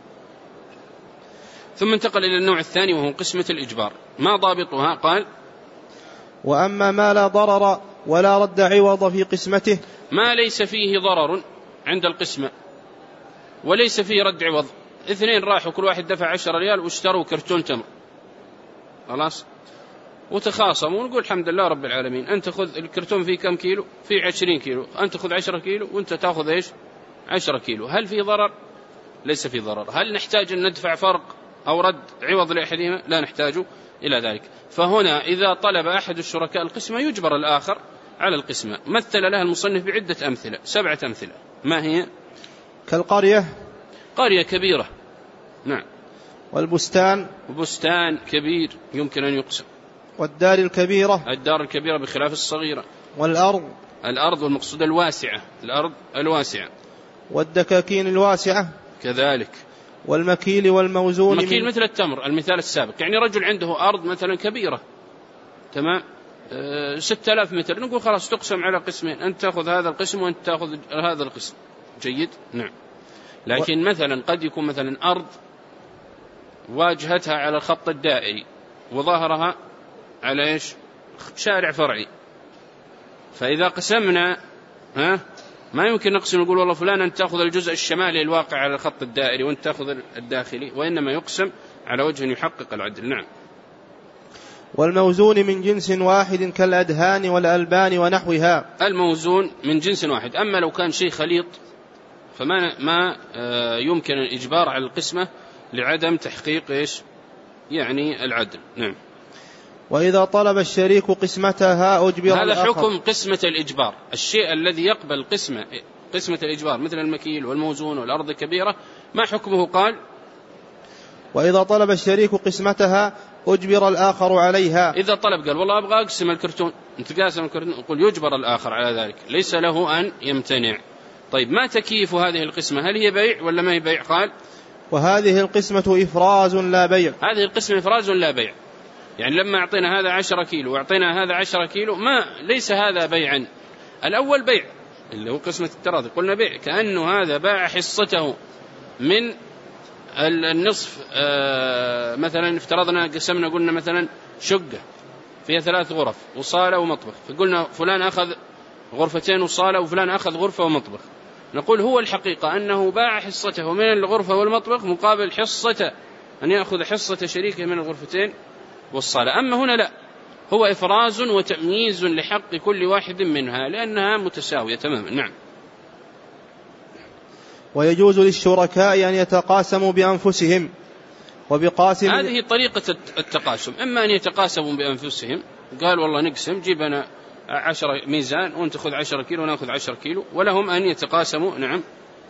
ثم انتقل إلى النوع الثاني وهو قسمة الإجبار. ما ضابطها؟ قال وأما ما لا ضرر ولا رد عوض في قسمته، ما ليس فيه ضرر عند القسمة وليس فيه رد عوض. اثنين راحوا كل واحد دفع عشرة ريال واشتروا كرتون تمر، خلاص، وتخاصموا، ونقول الحمد لله رب العالمين، أنت خذ الكرتون فيه كم كيلو؟ فيه عشرين كيلو، أنت خذ عشرة كيلو وأنت تأخذ إيش؟ عشرة كيلو. هل في ضرر؟ ليس في ضرر. هل نحتاج أن ندفع فرق أو رد عوض لأحدهما؟ لا نحتاج إلى ذلك. فهنا إذا طلب أحد الشركاء القسمة يجبر الآخر على القسمة. مثل لها المصنف بعدة أمثلة، سبعة أمثلة. ما هي؟ كالقرية، قرية كبيرة، نعم، والبستان، وبستان كبير يمكن أن يقسم، والدار الكبيرة، الدار الكبيرة بخلاف الصغيرة، والأرض، الأرض والمقصود الواسعة، الأرض الواسعة، والدكاكين الواسعة كذلك، والمكيل والموزون. المكيل مثل التمر المثال السابق، يعني رجل عنده أرض مثلا كبيرة، تمام، أه ستة آلاف متر، نقول خلاص تقسم على قسمين، أنت تأخذ هذا القسم وأنت تأخذ هذا القسم، جيد، نعم. لكن و... مثلا قد يكون مثلا أرض واجهتها على الخط الدائري وظهرها على إيش؟ شارع فرعي، فإذا قسمنا ها ما يمكن نقسم نقول والله فلان أنت تأخذ الجزء الشمالي الواقع على الخط الدائري وأنت تأخذ الداخلي، وإنما يقسم على وجه يحقق العدل. نعم. والموزون من جنس واحد كالأدهان والألبان ونحوها. الموزون من جنس واحد، أما لو كان شيء خليط فما ما يمكن الإجبار على القسمة لعدم تحقيق إيش؟ يعني العدل. نعم. وإذا طلب الشريك قسمتها أجبر هذا الآخر. حكم قسمة الإجبار، الشيء الذي يقبل قسمة قسمة الإجبار مثل المكيل والموزون والأرض الكبيرة ما حكمه؟ قال وإذا طلب الشريك قسمتها أجبر الآخر عليها. إذا طلب قال والله أبغى أقسم الكرتون، أنت قاسم الكرتون، يقول يجبر الآخر على ذلك، ليس له أن يمتنع. طيب ما تكييف هذه القسمة؟ هل هي بيع ولا ما هي بيع؟ قال وهذه القسمة إفراز لا بيع. هذه القسمة إفراز لا بيع، يعني لما أعطينا هذا عشرة كيلو وأعطينا هذا عشرة كيلو ما ليس هذا بيعا. الأول بيع اللي هو قسمة التراضي قلنا بيع، كأنه هذا باع حصته من النصف. آه مثلا افترضنا قسمنا قلنا مثلا شقة فيها ثلاث غرف وصالة ومطبخ، فقلنا فلان أخذ غرفتين وصالة وفلان أخذ غرفة ومطبخ، نقول هو الحقيقة أنه باع حصته من الغرفة والمطبخ مقابل حصة أن يأخذ حصة شريكه من الغرفتين والصالة. أما هنا لا، هو إفراز وتمييز لحق كل واحد منها لأنها متساوية تماما. نعم. ويجوز للشركاء أن يتقاسموا بأنفسهم وبقاسم. هذه طريقة التقاسم، إما أن يتقاسموا بأنفسهم، قال والله نقسم جيب أنا عشرة ميزان وأنت خذ عشرة كيلو ونأخذ عشرة كيلو، ولهم أن يتقاسموا. نعم.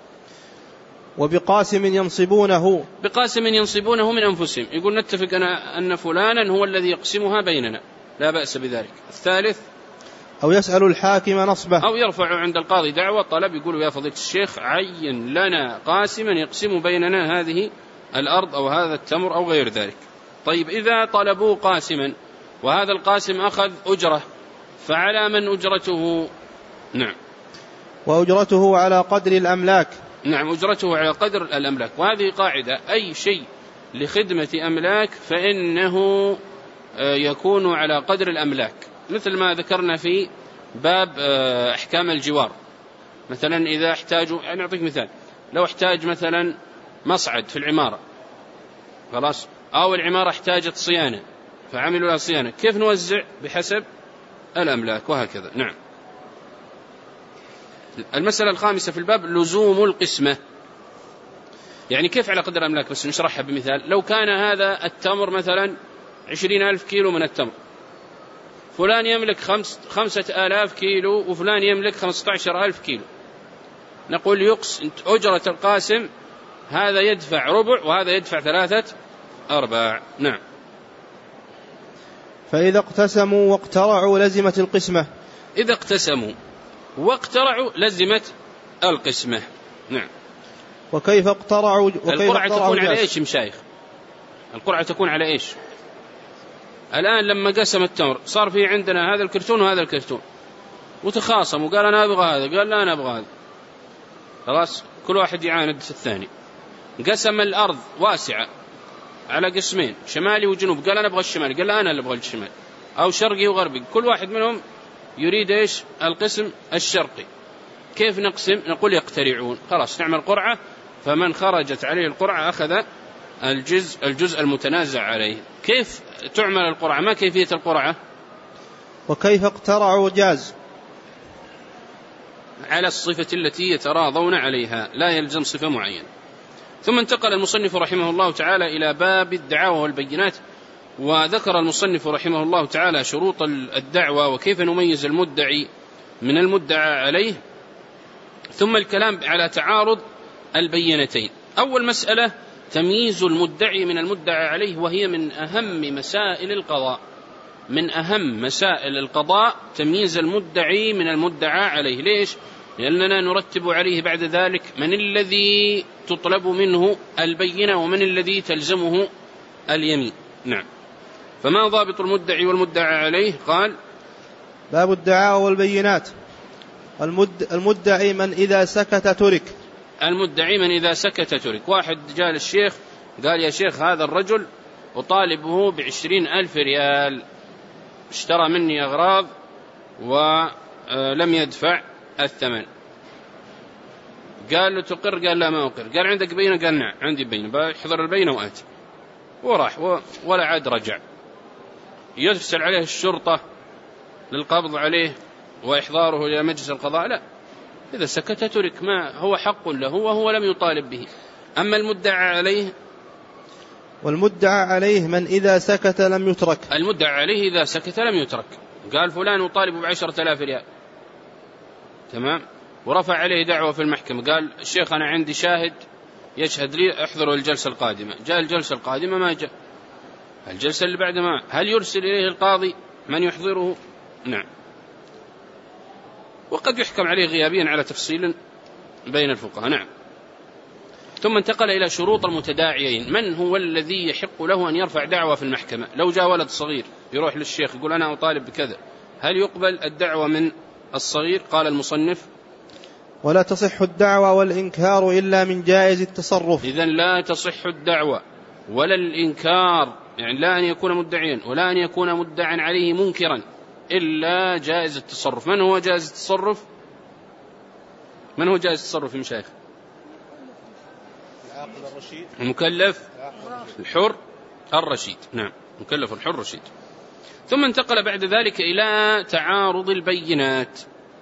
وبقاسم ينصبونه، بقاسم ينصبونه من أنفسهم، يقول نتفق أنا أن فلانا هو الذي يقسمها بيننا، لا بأس بذلك. الثالث أو يسأل الحاكم نصبه، أو يرفع عند القاضي دعوة طلب، يقول يا فضيلة الشيخ عين لنا قاسما يقسم بيننا هذه الأرض أو هذا التمر أو غير ذلك. طيب إذا طلبوا قاسما وهذا القاسم أخذ أجرة فعلى من أجرته؟ نعم. وأجرته على قدر الأملاك. نعم، أجرته على قدر الأملاك، وهذه قاعدة، أي شيء لخدمة أملاك فإنه يكون على قدر الأملاك، مثل ما ذكرنا في باب أحكام الجوار. مثلا إذا احتاجوا، نعطيك مثال، لو احتاج مثلا مصعد في العمارة خلاص، أو العمارة احتاجت صيانة فعملوا لها صيانة، كيف نوزع؟ بحسب الأملاك، وهكذا. نعم. المسألة الخامسة في الباب لزوم القسمة، يعني كيف على قدر الأملاك؟ بس نشرحها بمثال. لو كان هذا التمر مثلا عشرين ألف كيلو من التمر، فلان يملك خمس خمسة آلاف كيلو وفلان يملك خمسة عشر ألف كيلو، نقول يقس أجرة القاسم، هذا يدفع ربع وهذا يدفع ثلاثة أرباع. نعم. فإذا اقتسموا واقترعوا لزمت القسمة. إذا اقتسموا واقترعوا لزمت القسمة. نعم. وكيف اقترعوا؟ وكيف القرعة اقترعوا تكون جاس. على إيش مشايخ؟ القرعة تكون على إيش؟ الآن لما قسم التمر صار في عندنا هذا الكرتون وهذا الكرتون، وتخاصم وقال أنا أبغى هذا، قال لا أنا أبغى هذا، خلاص كل واحد يعاند الثاني. قسم الأرض واسعة على قسمين، شمالي وجنوب، قال أنا أبغى الشمالي، قال لا أنا اللي أبغى الشمالي، أو شرقي وغربي، كل واحد منهم يريد إيش؟ القسم الشرقي. كيف نقسم؟ نقول يقترعون، خلاص نعمل قرعة، فمن خرجت عليه القرعة أخذ الجزء الجزء المتنازع عليه. كيف تعمل القرعة؟ ما كيفية القرعة؟ وكيف اقترعوا جاز؟ على الصفة التي يتراضون عليها، لا يلزم صفة معينة. ثم انتقل المصنف رحمه الله تعالى إلى باب الدعاوى والبينات، وذكر المصنف رحمه الله تعالى شروط الدعوى وكيف نميز المدعي من المدعى عليه، ثم الكلام على تعارض البينتين. أول مسألة تمييز المدعي من المدعى عليه، وهي من أهم مسائل القضاء، من أهم مسائل القضاء تمييز المدعي من المدعى عليه. ليش؟ لأننا نرتب عليه بعد ذلك من الذي تطلب منه البينة ومن الذي تلزمه اليمين. نعم. فما ضابط المدعي والمدعى عليه؟ قال باب الدعاوى والبينات. المد... المدعي من إذا سكت ترك. المدعي من إذا سكت ترك. واحد جاء للشيخ قال يا شيخ هذا الرجل أطالبه بعشرين ألف ريال، اشترى مني أغراض ولم يدفع الثمن، قال له تقر؟ قال لا ما أقر. قال عندك بينة؟ قال نعم عندي بينة، بحضر البينة وآتي، وراح ولا عاد رجع. يرسل عليه الشرطة للقبض عليه وإحضاره إلى مجلس القضاء؟ لا، إذا سكت ترك، ما هو حق له وهو لم يطالب به. أما المدعى عليه والمدعى عليه من إذا سكت لم يترك. المدعى عليه إذا سكت لم يترك. قال فلان أطالب بعشرة آلاف ريال، تمام، ورفع عليه دعوة في المحكمة، قال الشيخ أنا عندي شاهد يشهد لي، احضروا الجلسة القادمة. جاء الجلسة القادمة ما جاء، الجلسة اللي بعد ما، هل يرسل إليه القاضي من يحضره؟ نعم. وقد يحكم عليه غيابيا على تفصيل بين الفقهاء. نعم. ثم انتقل إلى شروط المتداعيين. من هو الذي يحق له أن يرفع دعوة في المحكمة؟ لو جاء ولد صغير يروح للشيخ يقول أنا أطالب بكذا، هل يقبل الدعوة من الصغير؟ قال المصنف ولا تصح الدعوة والإنكار إلا من جائز التصرف. إذن لا تصح الدعوة ولا الإنكار، يعني لا أن يكون مدعيا ولا أن يكون مدعا عليه منكرا، إلا جائز التصرف. من هو جائز التصرف؟ من هو جائز التصرف يا مشايخ؟ المكلف الحر الرشيد. نعم، مكلف الحر الرشيد. ثم انتقل بعد ذلك إلى تعارض البينات،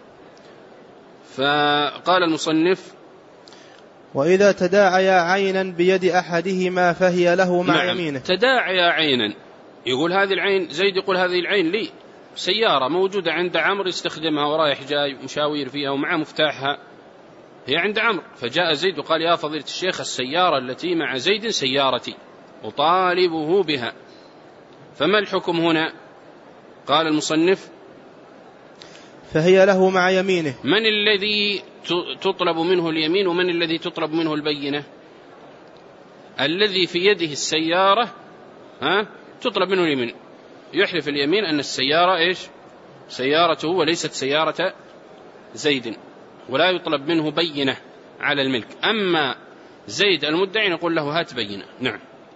فقال المصنف وإذا تداعيا عينا بيد أحدهما فهي له مع نعم. يمينه. تداعيا عينا، يقول هذه العين، زيد يقول هذه العين لي، سيارة موجودة عند عمرو يستخدمها ورايح جاي مشاوير فيها ومع مفتاحها، هي عند عمرو، فجاء زيد وقال يا فضيلة الشيخ السيارة التي مع زيد سيارتي أطالبه بها، فما الحكم هنا؟ قال المصنف فهي له مع يمينه. من الذي تطلب منه اليمين ومن الذي تطلب منه البينة؟ الذي في يده السيارة ها تطلب منه اليمين، يحلف اليمين أن السيارة إيش؟ سيارته وليست سيارة زيد، ولا يطلب منه بينة على الملك. أما زيد المدعي نقول له هات بينة. نعم.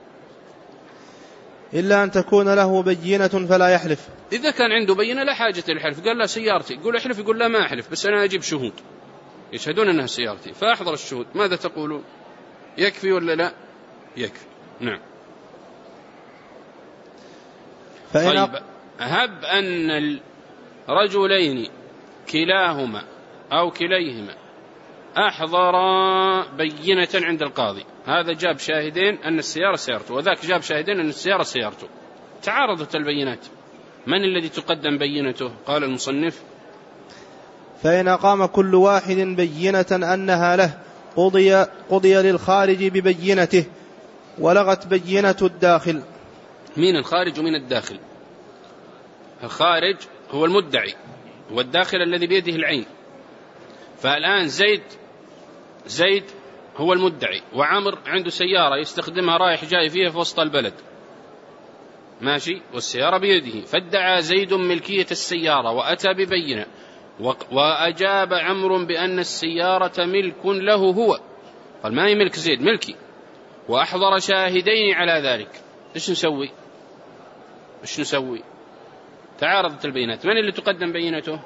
إلا أن تكون له بينة فلا يحلف. إذا كان عنده بينة لا حاجة للحلف، قال لا سيارتي، يقول احلف، يقول لا ما أحلف، بس أنا أجيب شهود يشهدون أنها سيارتي، فأحضر الشهود، ماذا تقولون؟ يكفي ولا لا؟ يكفي. نعم. طيب، هب أن الرجلين كلاهما أو كليهما أحضر بينة عند القاضي، هذا جاب شاهدين أن السيارة سيارته وذاك جاب شاهدين أن السيارة سيارته، تعارضت البينات، من الذي تقدم بينته؟ قال المصنف فإن أقام كل واحد بينة أنها له قضي, قضي للخارج ببينته ولغت بينة الداخل. مين الخارج ومين الداخل؟ الخارج هو المدعي والداخل الذي بيده العين. فالآن زيد زيد هو المدعي وعمر عنده سيارة يستخدمها رايح جاي فيها في وسط البلد، ماشي، والسيارة بيده، فادعى زيد ملكية السيارة وأتى ببينة، وأجاب عمرو بأن السيارة ملك له هو، قال ما هي ملك زيد، ملكي، وأحضر شاهدين على ذلك. إيش نسوي؟ إيش نسوي؟ تعارضت البينات، من اللي تقدم بينته؟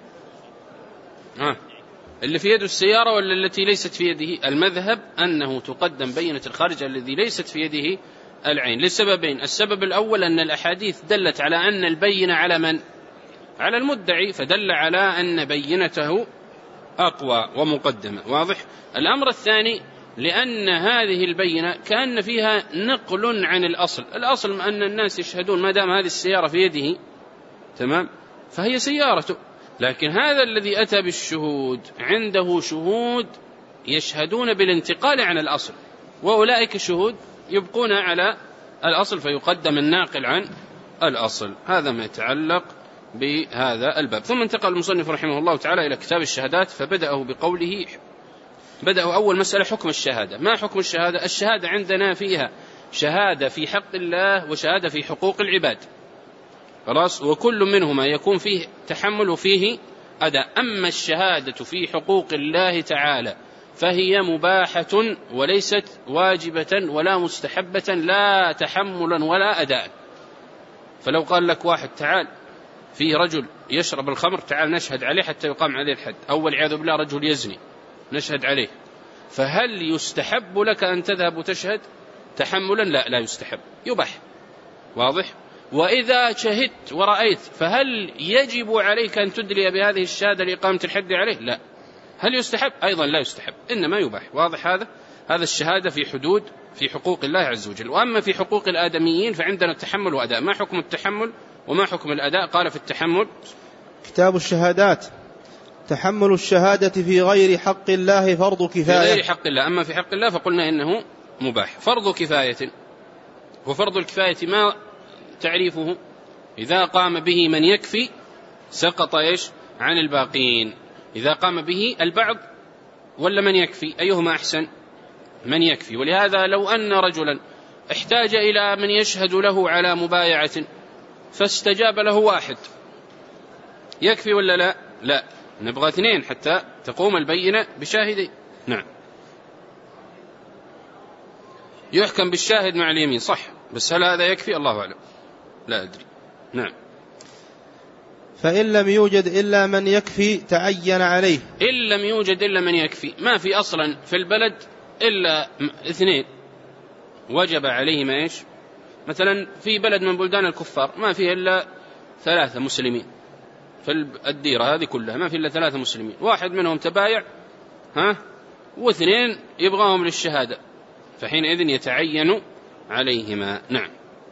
آه. اللي في يده السيارة ولا التي ليست في يده؟ المذهب أنه تقدم بينة الخارج الذي ليست في يده العين، لسببين. السبب الأول أن الأحاديث دلت على أن البينة على من؟ على المدعي، فدل على أن بينته أقوى ومقدمة، واضح؟ الأمر الثاني لأن هذه البينة كان فيها نقل عن الأصل، الأصل أن الناس يشهدون ما دام هذه السيارة في يده، تمام، فهي سيارته، لكن هذا الذي أتى بالشهود عنده شهود يشهدون بالانتقال عن الأصل، وأولئك الشهود يبقون على الأصل، فيقدم الناقل عن الأصل. هذا ما يتعلق بهذا الباب. ثم انتقل المصنف رحمه الله تعالى إلى كتاب الشهادات، فبدأه بقوله، بدأوا أول مسألة حكم الشهادة. ما حكم الشهادة؟ الشهادة عندنا فيها شهادة في حق الله وشهادة في حقوق العباد، خلاص، وكل منهما يكون فيه تحمل وفيه أداء. أما الشهادة في حقوق الله تعالى فهي مباحة وليست واجبة ولا مستحبة، لا تحملا ولا أداء. فلو قال لك واحد تعال في رجل يشرب الخمر، تعال نشهد عليه حتى يقام عليه الحد، أو والعياذ بالله رجل يزني نشهد عليه، فهل يستحب لك أن تذهب وتشهد تحملا؟ لا، لا يستحب، يباح، واضح؟ وإذا شهدت ورأيت فهل يجب عليك أن تدلي بهذه الشهادة لإقامة الحد عليه؟ لا. هل يستحب؟ أيضا لا يستحب، إنما يباح، واضح هذا؟ هذا الشهادة في حدود في حقوق الله عز وجل. وأما في حقوق الآدميين فعندنا التحمل وأداء. ما حكم التحمل وما حكم الأداء؟ قال في التحمل كتاب الشهادات: تحمل الشهادة في غير حق الله فرض كفاية. في غير حق الله. أما في حق الله فقلنا إنه مباح. فرض كفاية، وفرض الكفاية ما تعريفه؟ إذا قام به من يكفي سقط إيش عن الباقين. إذا قام به البعض ولا من يكفي، أيهما أحسن؟ من يكفي. ولهذا لو أن رجلا احتاج إلى من يشهد له على مبايعة فاستجاب له واحد، يكفي ولا لا؟ لا، نبغى اثنين حتى تقوم البينة بشاهدين. نعم. يحكم بالشاهد مع اليمين، صح، بس هل هذا يكفي؟ الله أعلم، لا أدري. نعم. فإن لم يوجد إلا من يكفي تعين عليه. إن لم يوجد إلا من يكفي، ما في أصلا في البلد إلا اثنين وجب عليهما إيش؟ مثلا في بلد من بلدان الكفار ما فيه إلا ثلاثة مسلمين، في الديرة هذه كلها ما فيه إلا ثلاثة مسلمين، واحد منهم تبايع ها واثنين يبغاهم للشهادة، فحينئذ يتعين عليهما. نعم.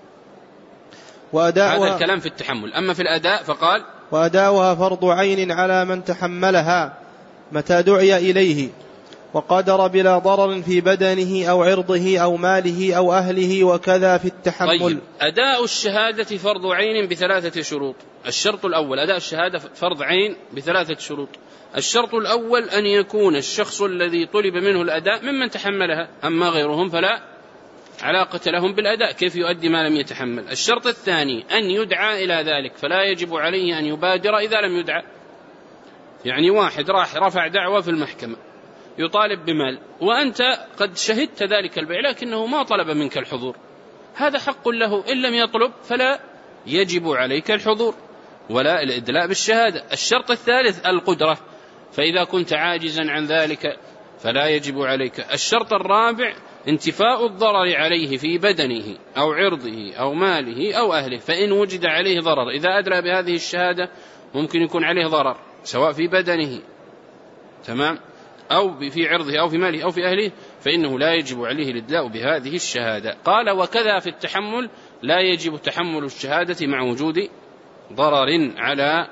هذا الكلام في التحمل. أما في الأداء فقال: وأداؤها فرض عين على من تحملها متى دعي إليه وقدر بلا ضرر في بدنه أو عرضه أو ماله أو أهله، وكذا في التحمل. طيب، أداء الشهادة فرض عين بثلاثة شروط. الشرط الأول: أداء الشهادة فرض عين بثلاثة شروط. الشرط الأول أن يكون الشخص الذي طلب منه الأداء ممن تحملها، أما غيرهم فلا علاقة لهم بالأداء، كيف يؤدي ما لم يتحمل. الشرط الثاني أن يدعى إلى ذلك، فلا يجب عليه أن يبادر إذا لم يدعى. يعني واحد راح رفع دعوة في المحكمة يطالب بمال وأنت قد شهدت ذلك البيع لكنه ما طلب منك الحضور، هذا حق له. إن لم يطلب فلا يجب عليك الحضور ولا الإدلاء بالشهادة. الشرط الثالث القدرة، فإذا كنت عاجزا عن ذلك فلا يجب عليك. الشرط الرابع انتفاء الضرر عليه في بدنه أو عرضه أو ماله أو أهله، فإن وجد عليه ضرر إذا أدلى بهذه الشهادة ممكن يكون عليه ضرر سواء في بدنه تمام أو في عرضه أو في ماله أو في أهله، فإنه لا يجب عليه الإدلاء بهذه الشهادة. قال: وكذا في التحمل لا يجب تحمل الشهادة مع وجود ضرر على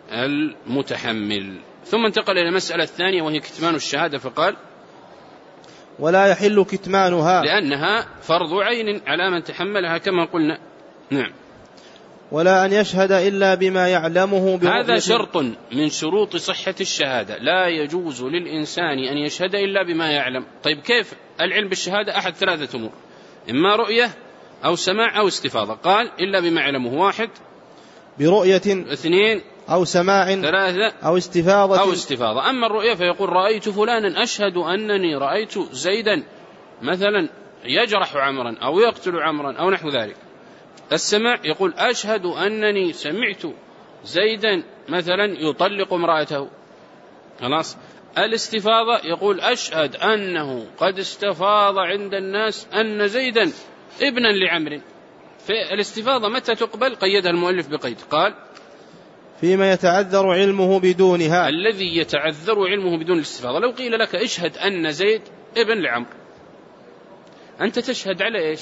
المتحمل. ثم انتقل إلى المسألة الثانية وهي كتمان الشهادة، فقال: ولا يحل كتمانها لأنها فرض عين على من تحملها كما قلنا. نعم. ولا أن يشهد إلا بما يعلمه. هذا شرط من شروط صحة الشهادة، لا يجوز للإنسان أن يشهد إلا بما يعلم. طيب كيف العلم بالشهادة؟ أحد ثلاثة أمور: إما رؤية أو سماع أو استفاضة. قال: إلا بما يعلمه، واحد برؤية، اثنين أو سماع، ثلاثة أو استفاضة أو استفاضة. أما الرؤية فيقول: رأيت فلانا، أشهد أنني رأيت زيدا مثلا يجرح عمرا أو يقتل عمرا أو نحو ذلك. السماع يقول: أشهد أنني سمعت زيدا مثلا يطلق امرأته. خلاص. الاستفاضة يقول: أشهد أنه قد استفاض عند الناس أن زيدا ابنا لعمر. فالاستفاضة متى تقبل؟ قيدها المؤلف بقيد، قال: فيما يتعذر علمه بدونها. الذي يتعذر علمه بدون الاستفاضة. لو قيل لك: اشهد أن زيد ابن لعمر، أنت تشهد على إيش؟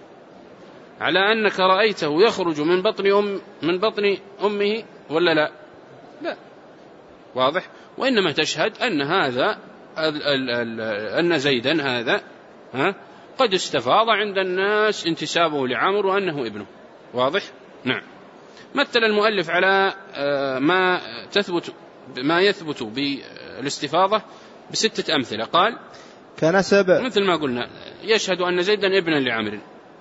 على أنك رأيته يخرج من بطن أم من بطن أمه ولا لا؟ لا، واضح. وإنما تشهد أن هذا ال ال ال أن زيدا هذا ها قد استفاض عند الناس انتسابه لعمر وأنه ابنه، واضح. نعم. مثل المؤلف على ما تثبت ما يثبت بالاستفاضة بستة أمثلة. قال: كنسب، مثل ما قلنا يشهد أن زيدا ابنا لعمر.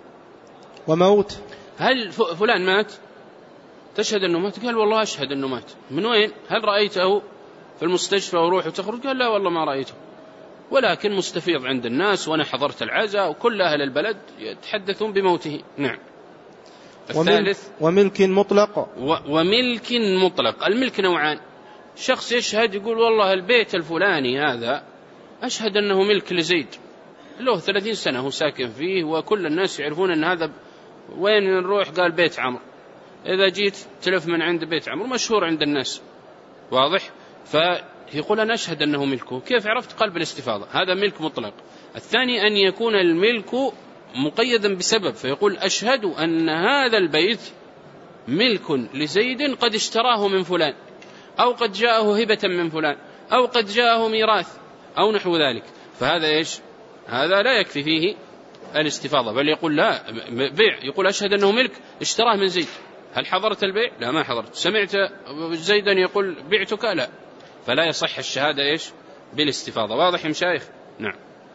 وموت، هل فلان مات؟ تشهد أنه مات؟ قال: والله أشهد أنه مات. من وين؟ هل رأيته في المستشفى وروح وتخرج؟ قال: لا والله ما رأيته، ولكن مستفيض عند الناس وأنا حضرت العزاء وكل أهل البلد يتحدثون بموته. نعم. الثالث وملك مطلق. وملك مطلق. الملك نوعان: شخص يشهد يقول: والله البيت الفلاني هذا أشهد أنه ملك لزيد، له ثلاثين سنة هو ساكن فيه وكل الناس يعرفون أن هذا، وين نروح؟ قال: بيت عمرو، إذا جيت تلف من عند بيت عمرو، مشهور عند الناس، واضح. فيقول: أنا أشهد أنه ملكه. كيف عرفت؟ قال: بالاستفاضة. هذا ملك مطلق. الثاني أن يكون الملك مقيدا بسبب، فيقول أشهد أن هذا البيت ملك لزيد قد اشتراه من فلان، أو قد جاءه هبة من فلان، أو قد جاءه ميراث، أو نحو ذلك. فهذا إيش؟ هذا لا يكفي فيه الاستفاضة، بل يقول لا بيع، يقول أشهد أنه ملك اشتراه من زيد. هل حضرت البيع؟ لا ما حضرت. سمعت زيدا يقول بعتك؟ لا. فلا يصح الشهادة إيش؟ بالاستفاضة. واضح يا مشايخ؟ نعم.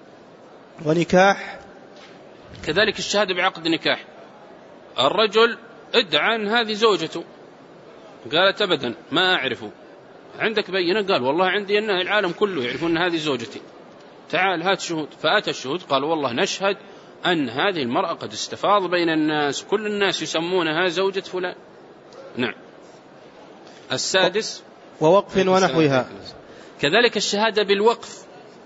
ونكاح كذلك الشهادة بعقد نكاح. الرجل ادعى أن هذه زوجته، قالت أبدا ما أعرفه. عندك بينة؟ قال والله عندي أن العالم كله يعرفون أن هذه زوجتي، تعال هات شهود. فأتى الشهود قال والله نشهد أن هذه المرأة قد استفاض بين الناس، كل الناس يسمونها زوجة فلان. نعم. السادس ووقف ونحوها. كذلك الشهادة بالوقف.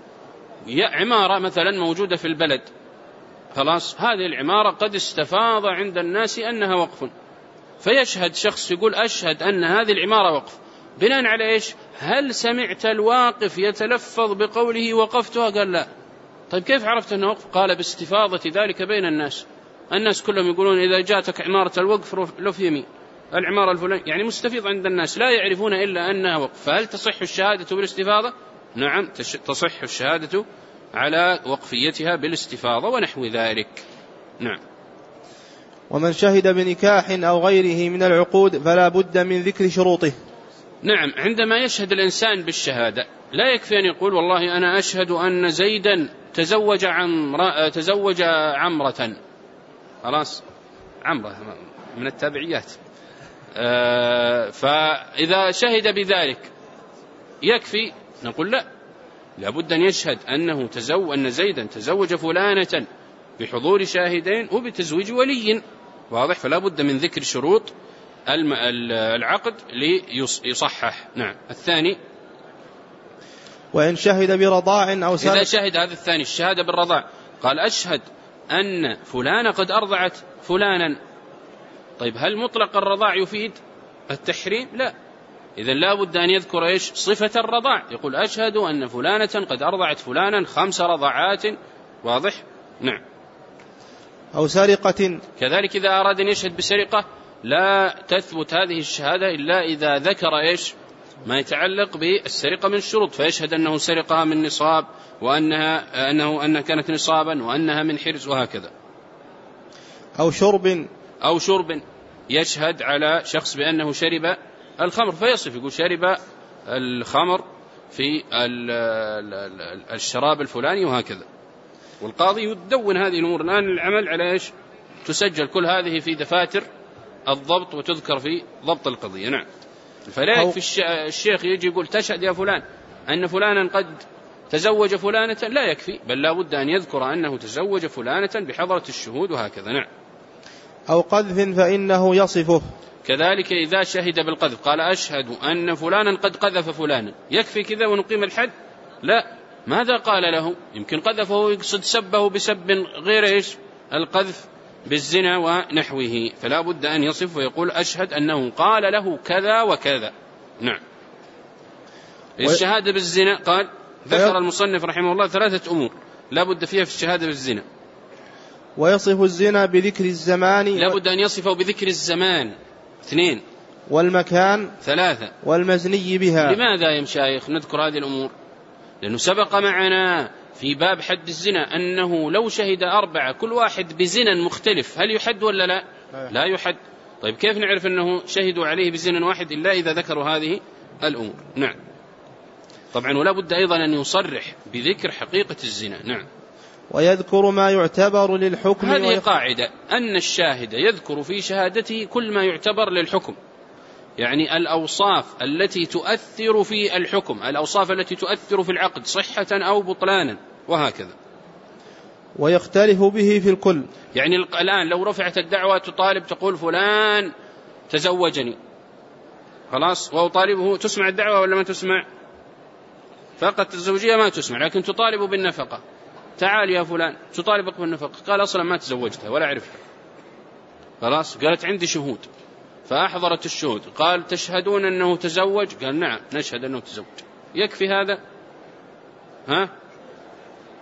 عمارة مثلا موجودة في البلد، خلاص هذه العمارة قد استفاض عند الناس أنها وقف، فيشهد شخص يقول أشهد أن هذه العمارة وقف، بناء على إيش؟ هل سمعت الواقف يتلفظ بقوله وقفتها؟ قال لا. طيب كيف عرفت أنه وقف؟ قال باستفاضة ذلك بين الناس، الناس كلهم يقولون إذا جاءتك عمارة الوقف لف يمين، العمارة الفلانية، يعني مستفيض عند الناس لا يعرفون إلا أنها وقف. فهل تصح الشهادة بالاستفاضة؟ نعم تصح الشهادة على وقفيتها بالاستفاضة ونحو ذلك. نعم. ومن شهد بنكاح أو غيره من العقود فلا بد من ذكر شروطه. نعم. عندما يشهد الإنسان بالشهادة لا يكفي أن يقول والله أنا أشهد أن زيدا تزوج عمرة تزوج عمرة، خلاص عمرة من التابعيات. آه فإذا شهد بذلك يكفي؟ نقول لا، لابد أن يشهد أنه تزوج أن زيدا تزوج فلانة بحضور شاهدين وبتزويج ولي. واضح؟ فلا بد من ذكر شروط العقد ليصحح. نعم. الثاني وإن شهد برضاع أو سرق. إذا شهد هذا الثاني الشهادة بالرضاع، قال أشهد أن فلانة قد أرضعت فلانا. طيب هل مطلق الرضاع يفيد التحريم؟ لا. إذن لا بد أن يذكر إيش؟ صفة الرضاع، يقول أشهد أن فلانة قد أرضعت فلانا خمس رضعات. واضح؟ نعم. أو سرقة. كذلك إذا أراد أن يشهد بسرقة لا تثبت هذه الشهادة إلا إذا ذكر إيش؟ ما يتعلق بالسرقة من الشروط، فيشهد أنه سرقها من نصاب، وأنها أنه أنها كانت نصابا، وأنها من حرز، وهكذا. أو شرب. أو شرب، يشهد على شخص بأنه شرب الخمر فيصف، يقول شرب الخمر في الشراب الفلاني وهكذا. والقاضي يدون هذه الأمور. الآن العمل على إيش؟ تسجل كل هذه في دفاتر الضبط وتذكر في ضبط القضية. نعم. فلا يكفي الشيخ يجي يقول تشهد يا فلان أن فلانا قد تزوج فلانة، لا يكفي، بل لا بد أن يذكر أنه تزوج فلانة بحضرة الشهود وهكذا. نعم. أو قذف فإنه يصفه. كذلك إذا شهد بالقذف قال أشهد أن فلانا قد قذف فلانا، يكفي كذا ونقيم الحد؟ لا. ماذا قال له؟ يمكن قذفه يقصد سبه بسب غير إيش؟ القذف بالزنا ونحوه، فلا بد أن يصف ويقول أشهد أنه قال له كذا وكذا. نعم. الشهادة بالزنا قال ذكر المصنف رحمه الله ثلاثة أمور لا بد فيها في الشهادة بالزنا. ويصف الزنا بذكر الزمان. لا بد أن يصفه بذكر الزمان. اثنين. والمكان. ثلاثة. والمزني بها. لماذا يا مشايخ نذكر هذه الأمور؟ لأنه سبق معنا في باب حد الزنا أنه لو شهد أربعة كل واحد بزنا مختلف هل يحد ولا لا؟ لا يحد. طيب كيف نعرف أنه شهدوا عليه بزنا واحد إلا إذا ذكروا هذه الأمور؟ نعم. طبعا ولا بد أيضا أن يصرح بذكر حقيقة الزنا. نعم. ويذكر ما يعتبر للحكم. هذه ويخ... قاعدة أن الشاهد يذكر في شهادته كل ما يعتبر للحكم، يعني الأوصاف التي تؤثر في الحكم، الأوصاف التي تؤثر في العقد صحة أو بطلانا وهكذا. ويختلف به في الكل، يعني الآن لو رفعت الدعوة تطالب تقول فلان تزوجني، خلاص، وأطالبه، تسمع الدعوة ولا ما تسمع؟ فقط الزوجية ما تسمع، لكن تطالب بالنفقة. تعال يا فلان تطالبك بالنفقة، قال أصلا ما تزوجتها ولا عرفتها، خلاص، قالت عندي شهود، فأحضرت الشهود، قال تشهدون أنه تزوج؟ قال نعم نشهد أنه تزوج. يكفي هذا؟ ها؟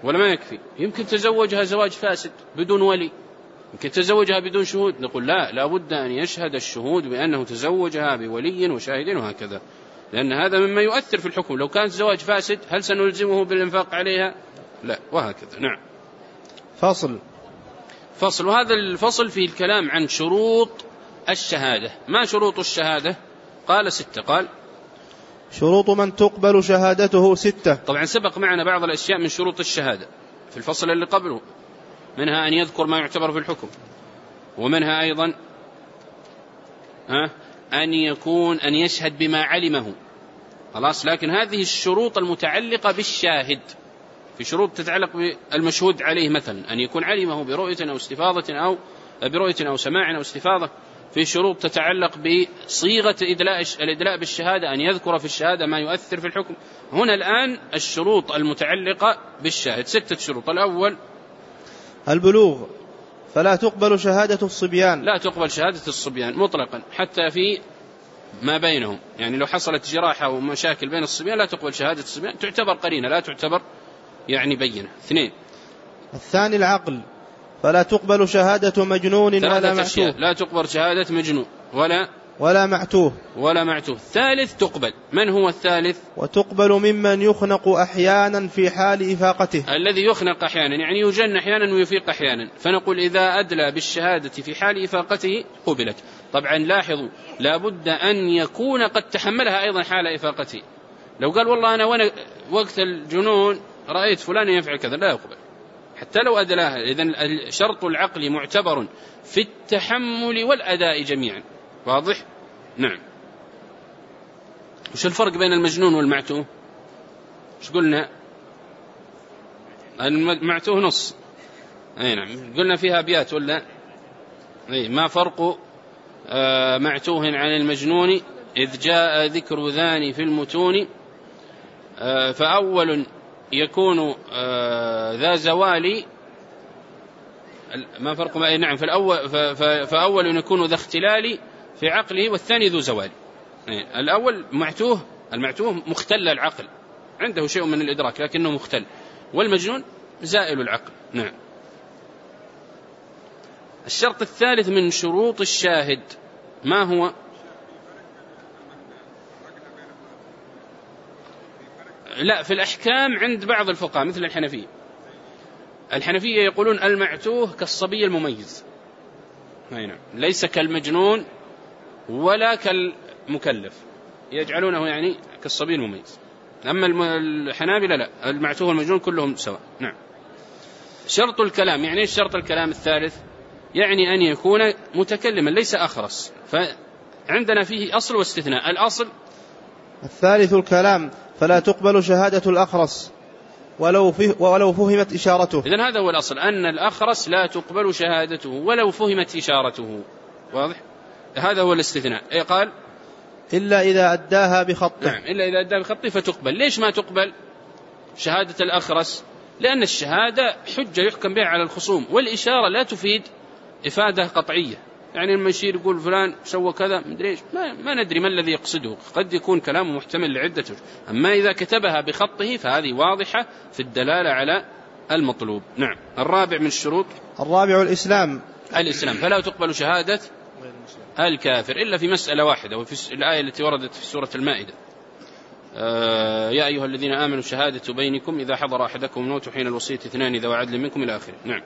ولا ما يكفي؟ يمكن تزوجها زواج فاسد بدون ولي، يمكن تزوجها بدون شهود، نقول لا، لا بد أن يشهد الشهود بأنه تزوجها بولي وشاهد وهكذا، لأن هذا مما يؤثر في الحكم. لو كان الزواج فاسد هل سنلزمه بالإنفاق عليها؟ لا، وهكذا. نعم. فصل فصل وهذا الفصل فيه الكلام عن شروط الشهادة. ما شروط الشهادة؟ قال ستة. قال شروط من تقبل شهادته ستة. طبعا سبق معنا بعض الأشياء من شروط الشهادة في الفصل اللي قبله، منها أن يذكر ما يعتبر في الحكم، ومنها أيضا ها أن يكون أن يشهد بما علمه خلاص. لكن هذه الشروط المتعلقة بالشاهد، في شروط تتعلق بالمشهود عليه، مثلا أن يكون علمه برؤية أو استفاضة أو برؤية أو سماع أو استفاضة. في شروط تتعلق بصيغة الإدلاء بالشهادة، أن يذكر في الشهادة ما يؤثر في الحكم. هنا الآن الشروط المتعلقة بالشاهد ستة شروط. الأول البلوغ، فلا تقبل شهادة الصبيان. لا تقبل شهادة الصبيان مطلقا، حتى في ما بينهم، يعني لو حصلت جراحة ومشاكل بين الصبيان لا تقبل شهادة الصبيان، تعتبر قرينة لا تعتبر يعني بينة. اثنين الثاني العقل، فلا تقبل شهادة مجنون ولا معتوه. لا تقبل شهادة مجنون ولا ولا معتوه ولا معتوه. ثالث تقبل. من هو الثالث؟ وتقبل ممن يخنق أحيانا في حال إفاقته. الذي يخنق أحيانا يعني يجن أحيانا ويفيق أحيانا، فنقول إذا أدلى بالشهادة في حال إفاقته قبلت. طبعا لاحظوا لابد أن يكون قد تحملها أيضا حال إفاقته. لو قال والله أنا وانا وقت الجنون رأيت فلان يفعل كذا، لا يقبل حتى لو أدلاها. إذن شرط العقل معتبر في التحمل والأداء جميعا. واضح؟ نعم. وش الفرق بين المجنون والمعتوه؟ وش قلنا؟ المعتوه نص. أي نعم، قلنا فيها أبيات ولا؟ أي ما فرق آه معتوه عن المجنون إذ جاء ذكر ذاني في المتون. آه فأول يكون آه ذا زوالي. ما فرق ما نعم فالأول فأول يكون ذا اختلالي في عقله، والثاني ذو زوال. الأول معتوه، المعتوه مختل العقل، عنده شيء من الإدراك لكنه مختل، والمجنون زائل العقل. نعم. الشرط الثالث من شروط الشاهد ما هو؟ لا، في الأحكام عند بعض الفقهاء مثل الحنفية. الحنفية يقولون المعتوه كالصبي المميز، ليس كالمجنون ولا كالمكلف، يجعلونه يعني كالصبي المميز. أما الحنابلة لا، المعتوه والمجنون كلهم سواء. نعم. شرط الكلام، يعني ايش شرط الكلام الثالث؟ يعني أن يكون متكلما ليس أخرس، فعندنا فيه أصل واستثناء. الأصل الثالث الكلام، فلا تقبل شهادة الأخرس ولو فيه ولو فهمت إشارته. إذن هذا هو الأصل، أن الأخرس لا تقبل شهادته ولو فهمت إشارته. واضح؟ هذا هو الاستثناء. أي قال إلا إذا أداها بخطه. نعم، إلا إذا أداها بخطه فتقبل. ليش ما تقبل شهادة الأخرس؟ لأن الشهادة حجة يحكم بها على الخصوم، والإشارة لا تفيد إفادة قطعية. يعني لما يشير يقول فلان سوى كذا مدري إيش، ما, ما ندري ما الذي يقصده، قد يكون كلامه محتمل لعدة. أما إذا كتبها بخطه فهذه واضحة في الدلالة على المطلوب. نعم. الرابع من الشروط الرابع الإسلام. الإسلام، فلا تقبل شهادة الكافر إلا في مسألة واحدة، وفي الآية التي وردت في سورة المائدة: آه يا أيها الذين آمنوا شهادة بينكم إذا حضر أحدكم الموت حين الوصية اثنان ذوي عدل منكم إلى آخره. نعم.